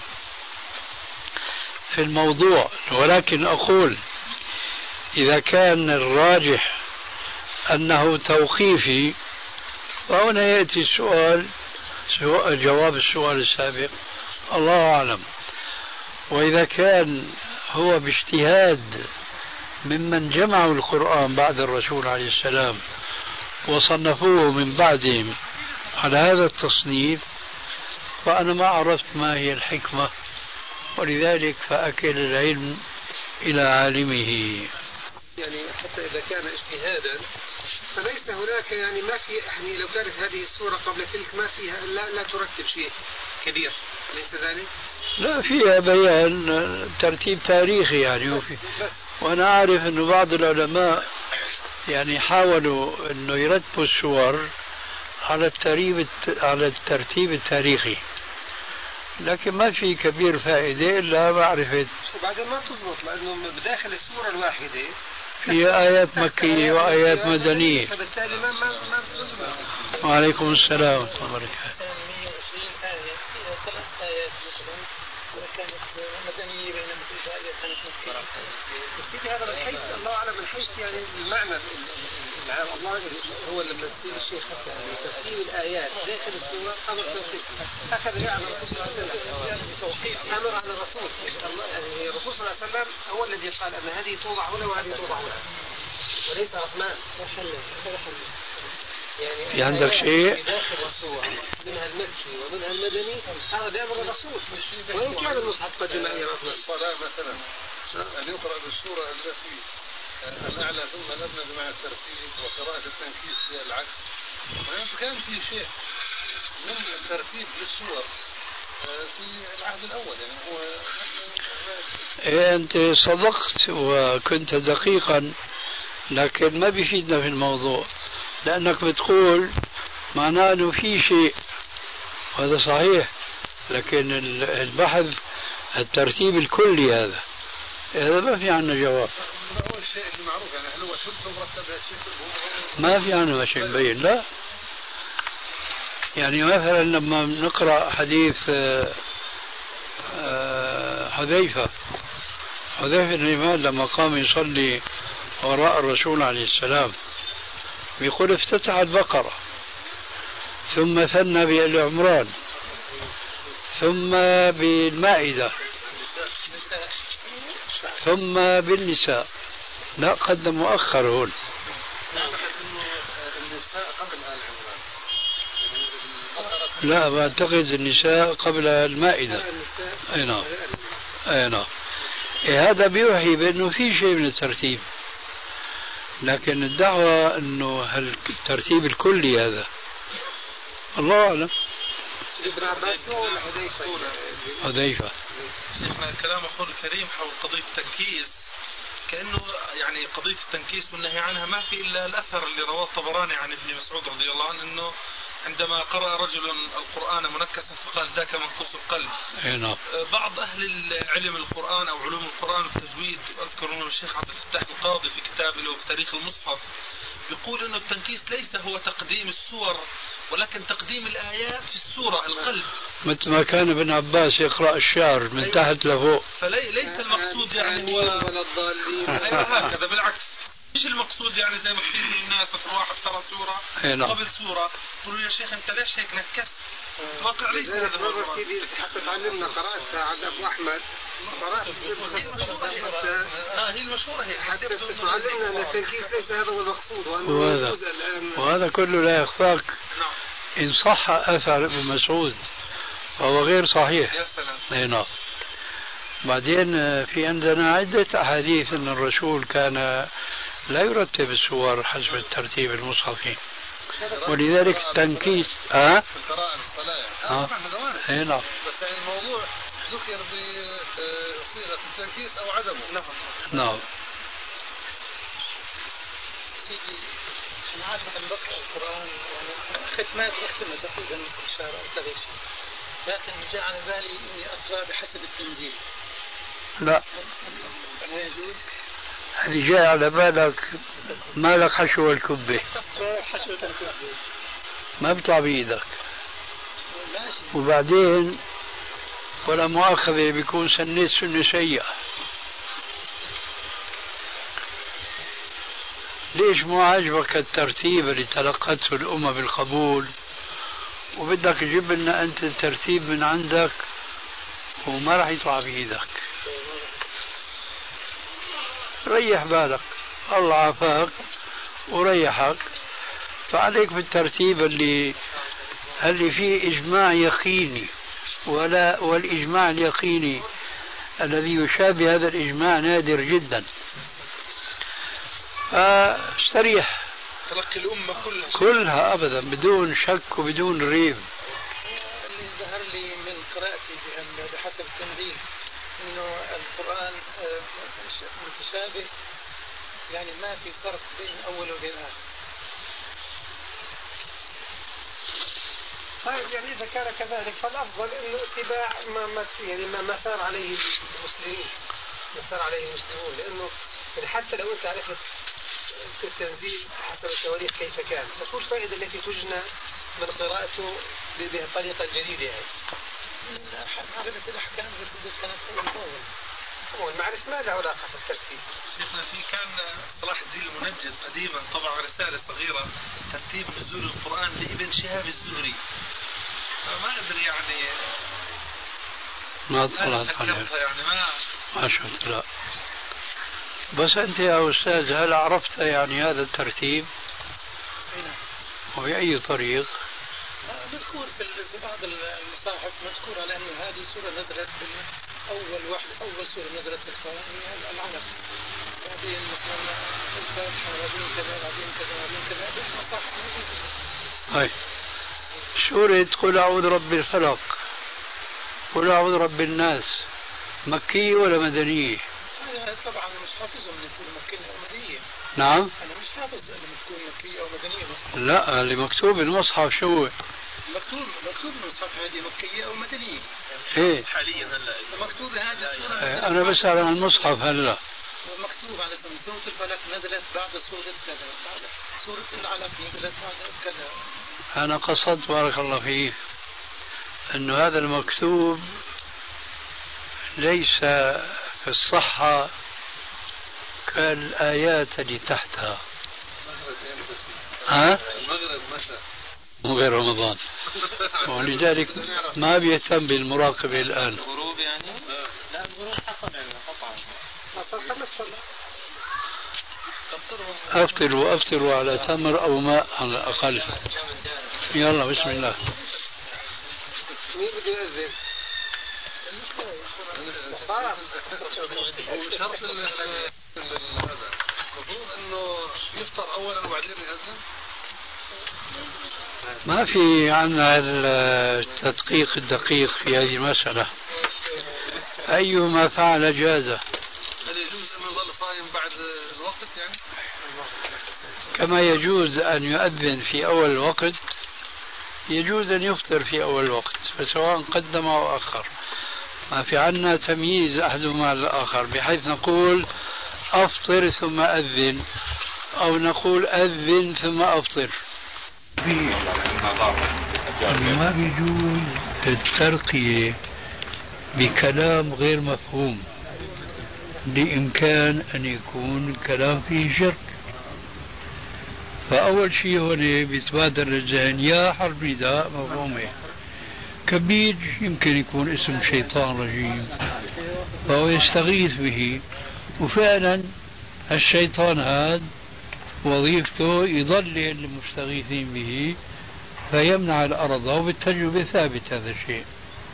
Speaker 3: في الموضوع، ولكن أقول إذا كان الراجح أنه توقيفي فهنا يأتي السؤال، جواب السؤال السابق، الله أعلم. وإذا كان هو باجتهاد ممن جمعوا القرآن بعد الرسول عليه السلام وصنفوه من بعدهم على هذا التصنيف، فأنا ما عرفت ما هي الحكمة، ولذلك فأكل العلم إلى عالمه.
Speaker 5: يعني حتى إذا كان اجتهادا فليس هناك، يعني ما في، يعني لو كانت هذه السورة قبل تلك ما فيها، لا ترتب شيء كبير، أليس ذلك؟
Speaker 3: لا، فيها بيان ترتيب تاريخي يعني. وأنا أعرف أن بعض العلماء يعني حاولوا أنه يرتبوا السور على الترتيب التاريخي، لكن ما في كبير فائدة إلا معرفة.
Speaker 5: وبعدين ما تزبط، لأنه بداخل السورة الواحدة
Speaker 3: هي آيات مكية وآيات مدنية،
Speaker 5: فبالتالي ما تزبط.
Speaker 3: وعليكم السلام ورحمة الله وبركاته.
Speaker 8: 120 آية فيها 3 آيات مثلا كانت مدنية، بينما في آية كانت مكية.
Speaker 5: بس هذا من حيث الله أعلم، من حيث يعني المعنى العام. الله هو لما يصير الشيخ حتى ترتيب الآيات داخل السورة أمر توقيفي، أخذ عن الرسول صلى الله عليه وسلم، أمر عن الرسول. يعني الرسول صلى الله عليه وسلم هو الذي قال أن هذه توضع هنا وهذه توضع هنا، وليس عثمان.
Speaker 3: في عندك شيء
Speaker 5: داخل السورة منها المكي ومنها المدني، هذا بأمر الرسول، وإن كان المصحف قد جمع عثمان.
Speaker 7: الصلاة مثلا أن يقرأ بالسورة التي الأعلى ثم الأدنى بمعنى الترتيب، وقراءة التنكيس العكس. كان في شيء من الترتيب للسور في العهد الأول، يعني هو
Speaker 3: أنت صدقت وكنت دقيقا، لكن ما بيفيدنا في الموضوع، لأنك بتقول معناه أنه في شيء، وهذا صحيح، لكن البحث الترتيب الكلي هذا ما في عنا جواب.
Speaker 7: هو الشيء المعروف، يعني هل هو ثلث مرتب
Speaker 3: ما في عنا شيء مبين. لا، يعني مثلا لما نقرأ حديث حذيفة بن اليمان لما قام يصلي وراء الرسول عليه السلام، بيقول افتتح البقرة ثم ثنى بآل عمران ثم بالمائدة ثم بالنساء. لا، قدم مؤخر هون. لا بعتقد النساء قبل المائدة. أي نعم. أي نعم. هذا بيوحي بأنه في شيء من الترتيب، لكن الدعوة أنه الترتيب الكلي هذا الله أعلم.
Speaker 5: ابن عباس ولا
Speaker 3: حذيفة.
Speaker 4: شيخنا كلام أخونا الكريم حول قضية التنكيس كأنه يعني قضية التنكيس والنهي عنها ما في إلا الأثر اللي رواه الطبراني عن ابن مسعود رضي الله عنه أنه عندما قرأ رجل القرآن منكسا فقال ذاك منكوس القلب.
Speaker 3: نعم.
Speaker 4: بعض أهل العلم القرآن أو علوم القرآن والتجويد، أذكر أن الشيخ عبد الفتاح القاضي في كتاب له في تاريخ المصحف يقول أنه التنكيس ليس هو تقديم السور ولكن تقديم الآيات في السورة القلب،
Speaker 3: مثل ما كان ابن عباس يقرأ الشعر من تحت لفوق.
Speaker 4: فليس المقصود يعني هو
Speaker 5: ولا الضالين.
Speaker 4: أيوة هكذا، بالعكس مش المقصود يعني زي ما كثير من الناس واحد ترى سورة قبل سورة قالوا يا شيخ أنت ليش هيك نكست؟ واقع ليس هذا هو
Speaker 5: سيدي حتى تعلمنا قرأت عند أبو أحمد قرأت
Speaker 4: هي المشهورة هي
Speaker 5: حتى تعلمنا أن التنكيس ليس هذا هو المقصود وأنه
Speaker 3: وهذا كله لا يخفاك. إن صح أثر ابن مسعود فهو غير صحيح.
Speaker 4: يا سلام.
Speaker 3: نعم. بعدين في عندنا عدة أحاديث أن الرسول كان لا يرتب السور حسب الترتيب المصحفي، ولذلك التنكيس
Speaker 7: في القراءة الصلاة
Speaker 3: نعم.
Speaker 7: بس يعني الموضوع ذكر بصيغة التنكيس أو عدمه.
Speaker 3: نعم.
Speaker 6: سيدي أنا عادة بقرأ القرآن يعني ختمات أختمها تقريبا كل شهر أو 3 شهور، لكن جاء على بالي إني أقرأ بحسب التنزيل.
Speaker 3: لا
Speaker 6: لا يجوز.
Speaker 3: اللي جاء على بالك ما لك حشو الكبة،
Speaker 6: حشوة الكبة
Speaker 3: ما بيطلع بإيدك. وبعدين ولا مؤاخذة بيكون سنة سنة سيئة. ليش مو عاجبك الترتيب اللي تلقته الأمة بالقبول وبدك تجيب لنا أنت الترتيب من عندك وما راح يطلع بإيدك؟ ريح بالك، الله عافاك وريحك. فعليك بالترتيب اللي فيه إجماع يقيني، والإجماع اليقيني الذي يشابه هذا الإجماع نادر جدا. فاستريح
Speaker 4: تلقي الأمة
Speaker 3: كلها أبدا بدون شك وبدون ريب.
Speaker 6: اللي ظهر لي من قراءتي بحسب التنزيل إنه القرآن متشابه، يعني ما في فرق بين أول وبين آخر.
Speaker 5: طيب يعني إذا كان كذلك فالأفضل إنه اتباع ما سار عليه المسلمين، لأنه حتى لو أنت عرفت التنزيل حسب التواريخ كيف كان، فشو الفائدة التي تجنى من قراءته بهالطريقة الجديدة يعني؟
Speaker 6: معرفة الأحكام التي كانت أول
Speaker 5: المعرفة ما لها علاقة في الترتيب.
Speaker 4: شيخنا في كان صلاح الدين المنجد قديما طبع رسالة صغيرة ترتيب نزول القرآن لابن شهاب الزهري، ما أدري يعني
Speaker 3: ما طلعت عليه
Speaker 4: يعني
Speaker 3: ما شفت. لا بس أنت يا أستاذ هل عرفت يعني هذا الترتيب وبأي طريق؟
Speaker 6: مذكور في بعض المصاحف مذكور على أن هذه سورة نزلت أول سورة نزلت في القرآن هي العلق، بعدين مثلا الفاتحة، بعدين كذا بعدين كذا بعدين كذا المصاحف موجودة.
Speaker 3: هاي سورة قل أعوذ برب الفلق، قل أعوذ برب الناس، مكية ولا مدنية؟
Speaker 6: طبعا مش حافظهم ان تكون مكية أو مدنية.
Speaker 3: نعم
Speaker 6: أنا مش حافظ ان تكون مكية أو مدنية.
Speaker 3: لا اللي مكتوب المصحف شو
Speaker 6: مكتوب المصحف هذه مكية أو مدنية.
Speaker 3: ايه
Speaker 4: حاليا هلا
Speaker 6: مكتوب هذه السورة.
Speaker 3: أنا بسأل عن المصحف هلا.
Speaker 6: مكتوب على سورة الفلق نزلت بعد سورة كذا، بعد سورة العلق نزلت بعد كذا.
Speaker 3: أنا قصدت بارك الله فيك أنه هذا المكتوب ليس في الصحة كالآيات اللي تحتها.
Speaker 7: المغرب مثلا
Speaker 3: مو غير رمضان، ولذلك ما بيهتم بالمراقبة الآن.
Speaker 6: الغروب يعني؟ لا الغروب حصل يعني قطعا.
Speaker 3: أفطروا على تمر أو ماء على الأقل. يلا بسم الله.
Speaker 5: مين بده يأذن؟
Speaker 7: شرط هذا المفروض انه يفطر اولا وبعدين يأذن.
Speaker 3: ما في عنا التدقيق الدقيق في هذه المسألة، أيما فعل جاز.
Speaker 7: هل يجوز أن يظل صائم بعد الوقت يعني؟
Speaker 3: كما يجوز أن يؤذن في أول الوقت يجوز أن يفطر في أول الوقت، فسواء قدم أو أخر. ما في عنا تمييز أحدهما على الآخر بحيث نقول أفطر ثم أذن، أو نقول أذن ثم أفطر. ما بيجوز الترقية بكلام غير مفهوم بإمكان أن يكون الكلام فيه شرك. فأول شيء هنا بيتبادر للذهن يا حرف نداء مفهومه، كبير يمكن يكون اسم شيطان رجيم فهو يستغيث به، وفعلا الشيطان هذا وظيفته يضلل المستغيثين به فيمنع الأرض، وبالتجربة ثابت هذا الشيء.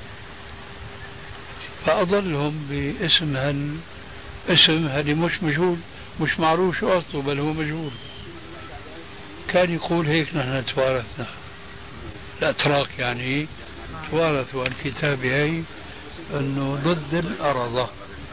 Speaker 3: فأضلهم باسم اسم هذا مش مجهول، مش معروف شو أصله، بل هو مجهول. كان يقول هيك نحن توارثنا الأتراك، يعني توارثوا الكتاب هي أنه ضد الأرض.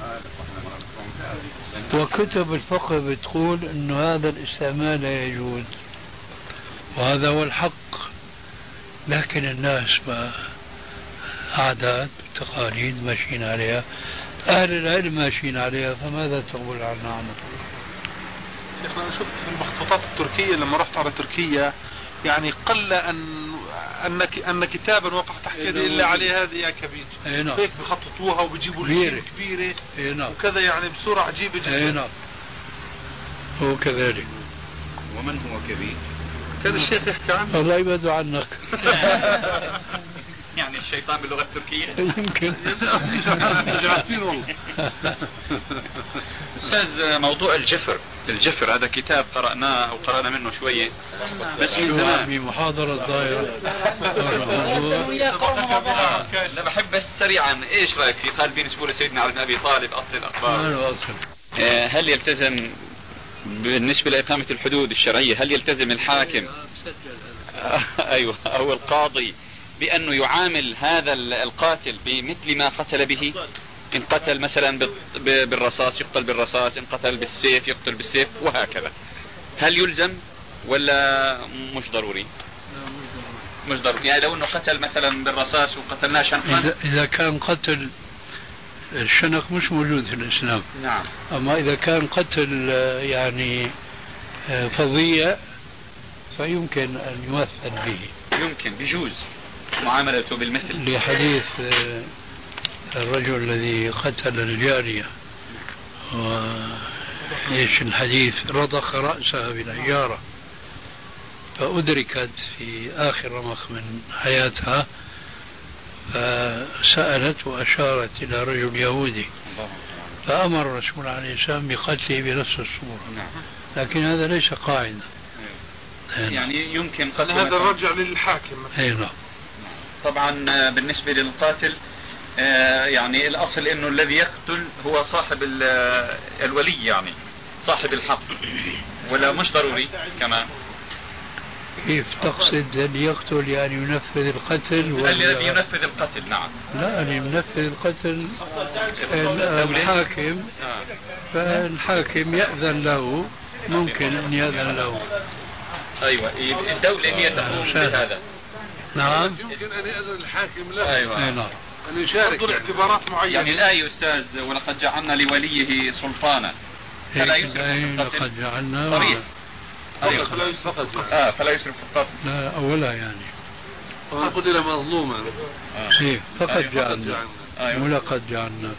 Speaker 3: وكتب الفقه بتقول أنه هذا الاستعمال لا يجوز، وهذا هو الحق. لكن الناس ما عادات وتقاليد ماشيين عليها، أهل العلم ماشيين عليها، فماذا تقول عنها؟
Speaker 4: أنا شفت في المخطوطات التركية لما رحت على تركيا، يعني قل أن كتابا وقع تحت يدي إلا عليه هذه يا كبير. هيك بخططوها وبيجيبوا لي كبيرة وكذا، يعني بصورة عجيبة جدا.
Speaker 3: هو كذلك.
Speaker 9: ومن هو كبير؟
Speaker 4: كان الشيخ يحكي عنه.
Speaker 3: الله يبعد عنك.
Speaker 9: يعني الشيطان باللغة التركية
Speaker 3: يمكن.
Speaker 9: أستاذ، موضوع الجفر هذا كتاب قرأناه أو قرأنا منه شوية بس من زمان
Speaker 3: في محاضرة ضايرة.
Speaker 9: أنا بحب بس سريعا، إيش رأيك في خالد بن سبورة سيدنا علي بن أبي طالب أصل الأخبار؟ هل يلتزم بالنسبة لإقامة الحدود الشرعية، هل يلتزم الحاكم أيوة أو القاضي بأنه يعامل هذا القاتل بمثل ما قتل به؟ إن قتل مثلا بالرصاص يقتل بالرصاص، إن قتل بالسيف يقتل بالسيف، وهكذا. هل يلزم ولا مش ضروري؟ مش ضروري، يعني لو أنه قتل مثلا بالرصاص وقتلناه شنقا،
Speaker 3: إذا كان قتل الشنق مش موجود في الإسلام.
Speaker 9: نعم.
Speaker 3: أما إذا كان قتل يعني فظيع فيمكن أن يمثل به،
Speaker 9: يمكن بجوز معاملته بالمثل،
Speaker 3: لحديث الرجل الذي قتل الجارية، وإيش الحديث؟ رضخ رأسها بالحجارة فأدركت في آخر رمق من حياتها، فسألت وأشارت إلى رجل يهودي فأمر الرسول عليه السلام بقتله بنفس الصورة. لكن هذا ليس قاعدة،
Speaker 9: يعني يمكن قتل
Speaker 4: هذا الرجع للحاكم.
Speaker 3: نعم.
Speaker 9: طبعا بالنسبة للقاتل يعني الأصل أنه الذي يقتل هو صاحب الولي، يعني صاحب الحق، ولا مش ضروري كمان؟
Speaker 3: كيف تقصد أن يقتل؟ يعني ينفذ القتل؟
Speaker 9: الذي ينفذ القتل. نعم.
Speaker 3: لا، اللي ينفذ القتل الحاكم، فالحاكم يأذن له، ممكن أن يأذن له.
Speaker 9: أيوة، الدولة هي تقوم بهذا.
Speaker 3: نعم،
Speaker 7: يمكن أن يأذن الحاكم له.
Speaker 9: أيوة.
Speaker 3: نعم.
Speaker 7: أن يشارك
Speaker 4: يعني اعتبارات معينة.
Speaker 9: يعني الآية أستاذ ولقد جعلنا لوليه سلطانا فلا يسرف في القتل.
Speaker 3: لقد جعلنا
Speaker 9: صريح.
Speaker 7: فلا يسرف
Speaker 9: في القتل.
Speaker 3: لا، أولا يعني
Speaker 7: ومن قتل مظلوما
Speaker 3: فقد جعلنا ولقد جعلنا.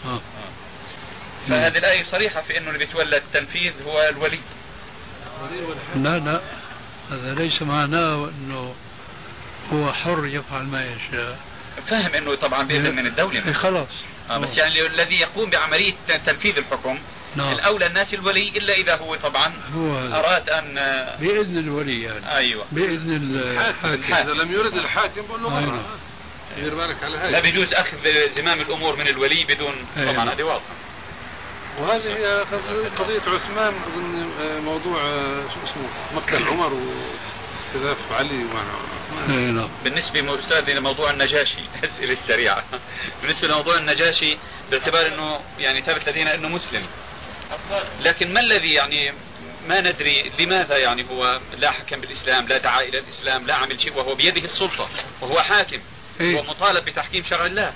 Speaker 9: فهذه الآية صريحة في أنه اللي بيتولى التنفيذ هو الولي.
Speaker 3: لا، هذا ليس معناه أنه هو حر يفعل ما يشاء.
Speaker 9: فهم أنه طبعا بإذن من الدولة.
Speaker 3: خلاص.
Speaker 9: بس يعني الذي يقوم بعملية تنفيذ الحكم الأولى الناس الولي، إلا إذا هو طبعا أراد أن
Speaker 3: بإذن الولي، يعني
Speaker 9: أيوة
Speaker 3: بإذن الحاكم.
Speaker 7: إذا لم يرد الحاكم بقول له دير بالك على هذا.
Speaker 9: لا بيجوز أخذ زمام الأمور من الولي بدون طبعا هذه واضحة.
Speaker 7: وهذه هي قضية عثمان ضمن موضوع شو اسمه مقتل عمر وخلاف علي وعثمان.
Speaker 9: بالنسبة أستاذ لموضوع النجاشي أسئلة سريعة. بالنسبة لموضوع النجاشي باعتبار أنه يعني ثبت لدينا أنه مسلم، لكن ما الذي يعني ما ندري لماذا يعني هو لا حكم بالإسلام، لا دعا إلى الإسلام، لا عمل شيء وهو بيده السلطة وهو حاكم ومطالب بتحكيم شرع الله.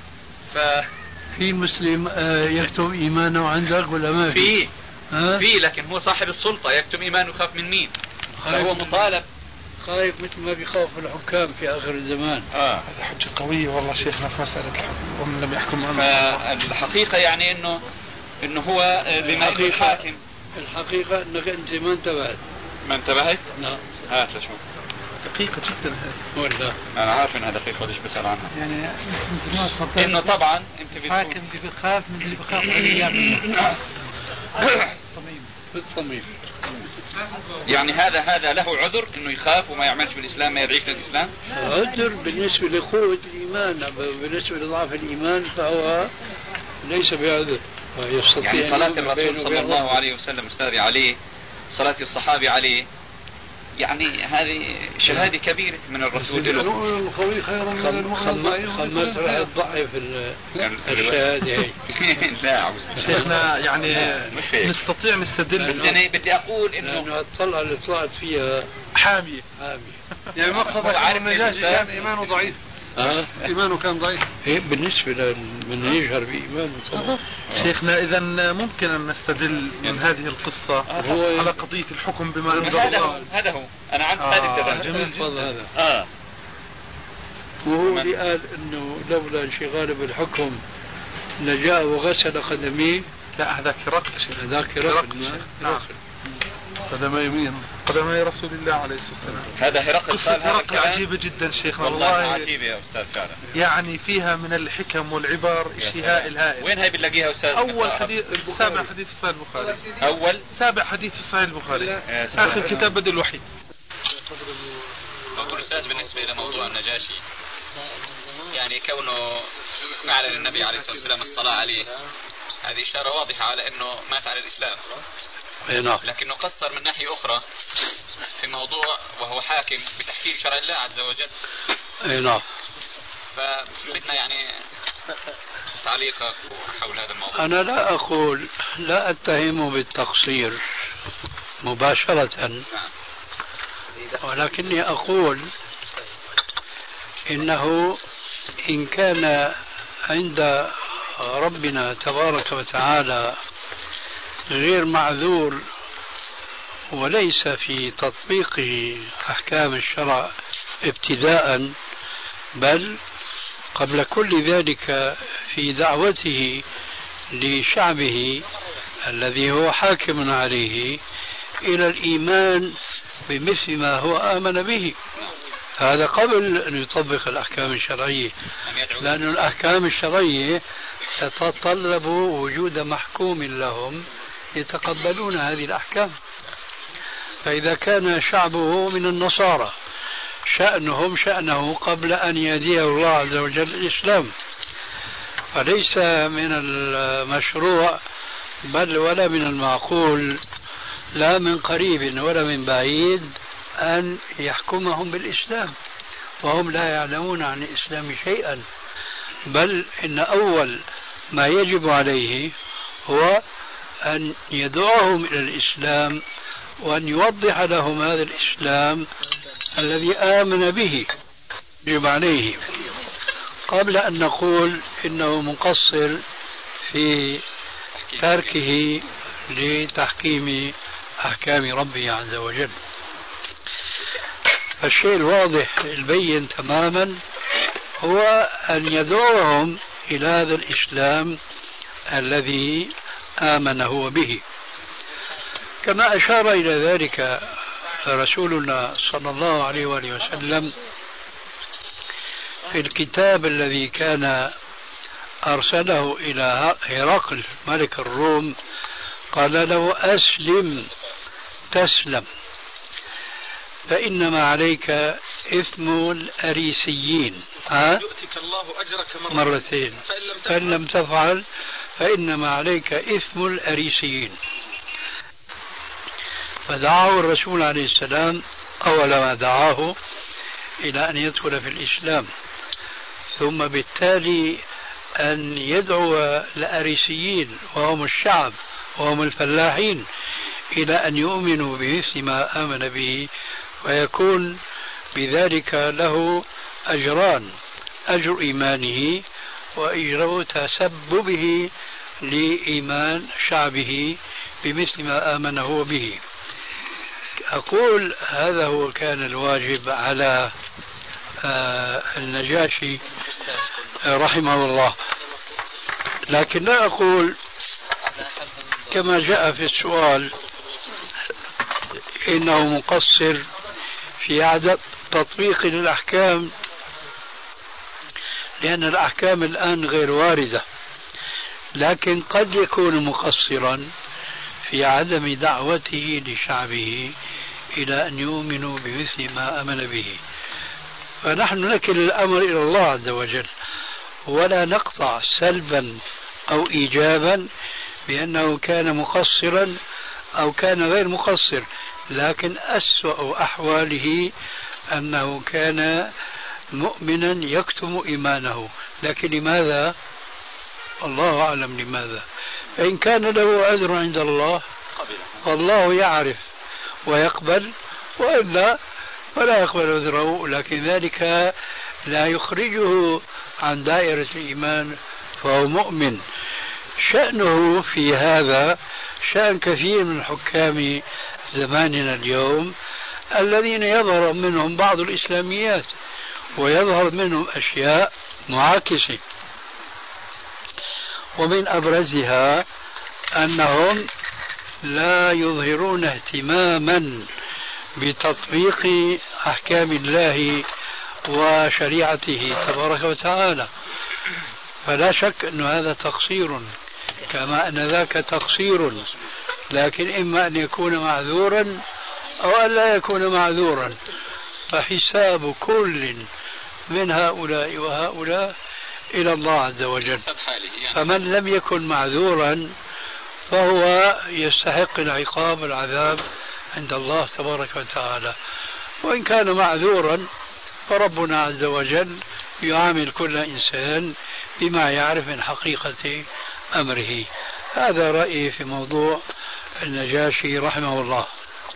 Speaker 3: في مسلم يكتم إيمانه عندك ولا ما
Speaker 9: في؟ في لكن هو صاحب السلطة يكتم إيمانه يخاف من مين؟ فهو مطالب
Speaker 3: خايف مثل ما بيخاف الحكام في آخر الزمان.
Speaker 4: هذا حجة قوية والله شيخنا في مسألة الحكم ومن لم يحكم.
Speaker 9: الحقيقة يعني إنه هو بما الحاكم.
Speaker 3: الحقيقة أنك أنت ما انتبهت؟ لا.
Speaker 9: هات شوف.
Speaker 4: دقيقة جدا هذه.
Speaker 9: ولا أنا عارف إنها دقيقة ليش بسأل عنها.
Speaker 4: يعني
Speaker 9: إنه طبعا أنت
Speaker 4: الحاكم بيخاف من اللي بيخاف عليه
Speaker 3: بالصميم.
Speaker 9: يعني هذا له عذر إنه يخاف وما يعملش بالإسلام، ما يدعيش للإسلام.
Speaker 3: عذر بالنسبة لقوة الإيمان، بالنسبة لضعف الإيمان فهو ليس بعذر.
Speaker 9: يعني صلاة الرسول صلى الله عليه وسلم أستاذي عليه، صلاة الصحابة عليه، يعني هذه شهادة كبيرة من الرسول له.
Speaker 3: القوي خير من المغلظ. خمس راح تضعف الشهادة.
Speaker 9: لا
Speaker 4: شيخنا يعني نستطيع نستدل.
Speaker 9: بس أنا بدي أقول إنه
Speaker 3: الطلعة اللي طلعت فيها
Speaker 4: حامية.
Speaker 3: يعني
Speaker 4: مقصدك أن النجاشي كان إيمانه ضعيف. إيمانه كان ضعيف.
Speaker 3: بالنسبة من يجهر بإيمانه طبعا.
Speaker 4: شيخنا إذا ممكن أن نستدل من هذه القصة على قضية الحكم بما أنزل الله.
Speaker 9: هذا هو أنا عندي هذه
Speaker 3: جميل هذا. وهو اللي قال إنه لولا انشغاله بالحكم لجاء وغسل قدميه.
Speaker 4: لا هذاك هرقل.
Speaker 3: نعم.
Speaker 4: قدمي رسول الله عليه الصلاة والسلام.
Speaker 9: هذا هرقل.
Speaker 4: قصة هرقل عجيبة جدا شيخنا
Speaker 9: والله عجيبة يا أستاذ فعلا.
Speaker 4: يعني فيها من الحكم والعبر شيء هائل.
Speaker 9: وين هاي بنلاقيها أستاذ؟
Speaker 4: أول حديث سابع حديث في صحيح البخاري. سابع حديث في صحيح البخاري. آخر كتاب بدء الوحي.
Speaker 9: دكتور أستاذ بالنسبة لموضوع النجاشي، يعني كونه أعلن النبي عليه الصلاة والسلام الصلاة عليه، هذه إشارة واضحة على أنه مات على الإسلام. لكنه قصر من ناحية أخرى في موضوع وهو حاكم بتحكيم شرع الله عز وجل.
Speaker 3: نعم.
Speaker 9: فبدنا يعني تعليقك حول هذا الموضوع.
Speaker 3: أنا لا أتهمه بالتقصير مباشرة، ولكني أقول إنه إن كان عند ربنا تبارك وتعالى غير معذور وليس في تطبيقه أحكام الشرع ابتداء، بل قبل كل ذلك في دعوته لشعبه الذي هو حاكم عليه إلى الإيمان بمثل ما هو آمن به، هذا قبل أن يطبق الأحكام الشرعية، لأن الأحكام الشرعية تتطلب وجود محكوم لهم يتقبلون هذه الأحكام. فإذا كان شعبه من النصارى شأنهم شأنه قبل أن يهديه الله عز وجل الإسلام، فليس من المشروع بل ولا من المعقول لا من قريب ولا من بعيد أن يحكمهم بالإسلام وهم لا يعلمون عن الإسلام شيئا، بل إن أول ما يجب عليه هو أن يدعوهم إلى الإسلام وأن يوضح لهم هذا الإسلام الذي آمن به، يجب عليه قبل أن نقول إنه مقصر في تركه لتحكيم أحكام ربه عز وجل. الشيء الواضح البين تماما هو أن يدعوهم إلى هذا الإسلام الذي آمن هو به، كما أشار إلى ذلك رسولنا صلى الله عليه وآله وسلم في الكتاب الذي كان أرسله إلى هرقل ملك الروم، قال له أسلم تسلم، فإنما عليك إثم الأريسيين.
Speaker 4: يؤتك الله أجرك
Speaker 3: مرتين فإن لم تفعل فإنما عليك إثم الأريسيين. فدعاه الرسول عليه السلام أول ما دعاه إلى أن يدخل في الإسلام، ثم بالتالي أن يدعو الأريسيين وهم الشعب وهم الفلاحين إلى أن يؤمنوا بمثل ما آمن به، ويكون بذلك له أجران: أجر إيمانه وأجر تسببه لإيمان شعبه بمثل ما آمنه به. أقول هذا هو كان الواجب على النجاشي رحمه الله، لكن لا أقول كما جاء في السؤال إنه مقصر في عدم تطبيق الأحكام، لأن الأحكام الآن غير واردة، لكن قد يكون مقصرا في عدم دعوته لشعبه إلى أن يؤمنوا بمثل ما آمن به. فنحن نكل الأمر إلى الله عز وجل، ولا نقطع سلبا أو إيجابا بأنه كان مقصرا أو كان غير مقصر، لكن أسوأ أحواله أنه كان مؤمنا يكتم إيمانه. لكن لماذا؟ الله أعلم لماذا. فإن كان له عذر عند الله فالله يعرف ويقبل، وإلا فلا يقبل عذره، لكن ذلك لا يخرجه عن دائرة الإيمان، فهو مؤمن. شأنه في هذا شأن كثير من حكام زماننا اليوم الذين يظهر منهم بعض الإسلاميات ويظهر منهم أشياء معاكسة، ومن أبرزها أنهم لا يظهرون اهتماما بتطبيق أحكام الله وشريعته تبارك وتعالى. فلا شك أن هذا تقصير، كما أن ذاك تقصير، لكن إما أن يكون معذورا أو أن لا يكون معذورا، فحساب كل من هؤلاء وهؤلاء إلى الله عز وجل. فمن لم يكن معذورا فهو يستحق العقاب والعذاب عند الله تبارك وتعالى، وإن كان معذورا فربنا عز وجل يعامل كل إنسان بما يعرف من حقيقة أمره. هذا رأيي في موضوع النجاشي رحمه الله.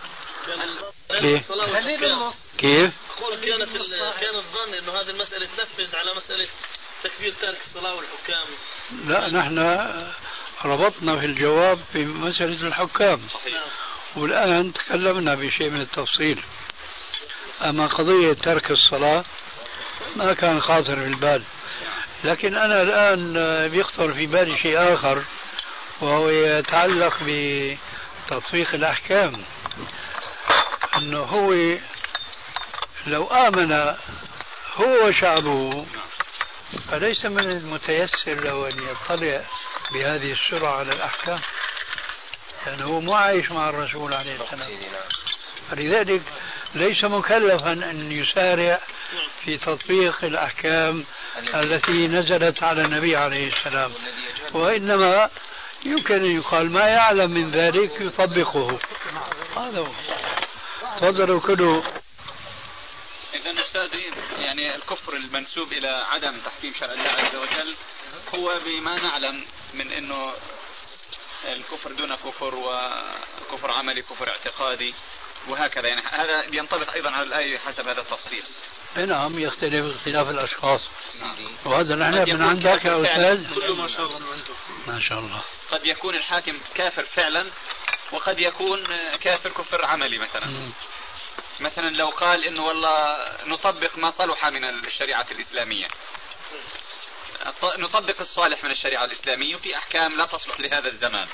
Speaker 3: كيف؟
Speaker 10: كان الظن أنه هذه المسألة تنفذ على مسألة تكبير تارك الصلاة والحكام.
Speaker 3: لا، نحن ربطنا في الجواب في مسألة الحكام، والآن تكلمنا بشيء من التفصيل. أما قضية ترك الصلاة ما كان خاطر في البال، لكن أنا الآن بيخطر في بالي شيء آخر، وهو يتعلق بتطبيق الأحكام. أنه هو لو آمن هو وشعبه فليس من المتيسر له أن يطلع بهذه السرعة على الأحكام، لأنه هو مو عايش مع الرسول عليه السلام، فلذلك ليس مكلفا أن يسارع في تطبيق الأحكام التي نزلت على النبي عليه السلام، وإنما يمكن أن يقال ما يعلم من ذلك يطبقه. هذا هو. تفضلوا كله.
Speaker 9: إذن أستاذي، يعني الكفر المنسوب إلى عدم تحكيم شرع الله عز وجل هو بما نعلم من أنه الكفر دون كفر، وكفر عملي، كفر اعتقادي، وهكذا. يعني هذا ينطبق أيضا على الآية حسب هذا التفصيل.
Speaker 3: نعم، يختلف اختلاف الأشخاص. وهذا نحن من عندك يا أستاذ
Speaker 10: كله ما شاء الله.
Speaker 3: ما شاء الله.
Speaker 9: قد يكون الحاكم كافر فعلا، وقد يكون كافر كفر عملي. مثلا لو قال إنه والله نطبق ما صلح من الشريعة الإسلامية، نطبق الصالح من الشريعة الإسلامية في أحكام لا تصلح لهذا الزمان.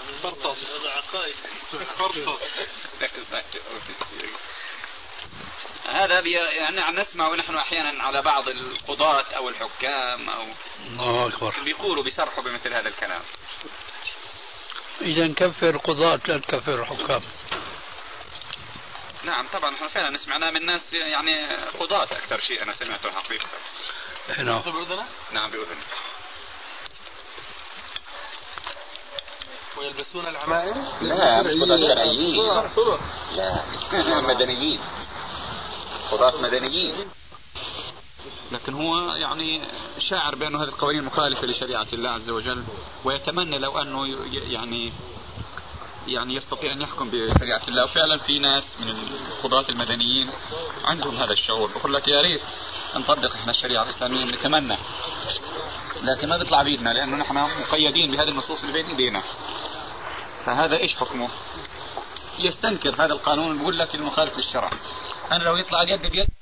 Speaker 9: هذا يعني نسمع ونحن أحيانا على بعض القضاة أو الحكام أو بيقولوا بيصرحوا بمثل هذا الكلام.
Speaker 3: إذا نكفر قضاة لا نكفر حكام.
Speaker 9: نعم طبعا احنا فعلا سمعناه من ناس يعني قضاة أكثر شيء أنا سمعته حقيقة.
Speaker 3: نعم.
Speaker 9: نعم بأذن.
Speaker 10: ويلبسون العمائم؟
Speaker 9: لا مش قضاة شرعيين، لا مدنيين، قضاة مدنيين. لكن هو يعني شاعر بأنه هذه القوانين مخالفة لشريعة الله عز وجل، ويتمنى لو أنه يعني يستطيع أن يحكم بشريعة الله. وفعلا في ناس من القضاة المدنيين عندهم هذا الشعور، بقول لك يا ريت نطبق احنا الشريعة الإسلامية، نتمنى، لكن ما بيطلع بيدنا لأنه نحن مقيدين بهذه النصوص اللي بين ايدينا. فهذا ايش حكمه؟ يستنكر هذا القانون، بيقول لك المخالف للشرع. أنا لو يطلع اليد بيد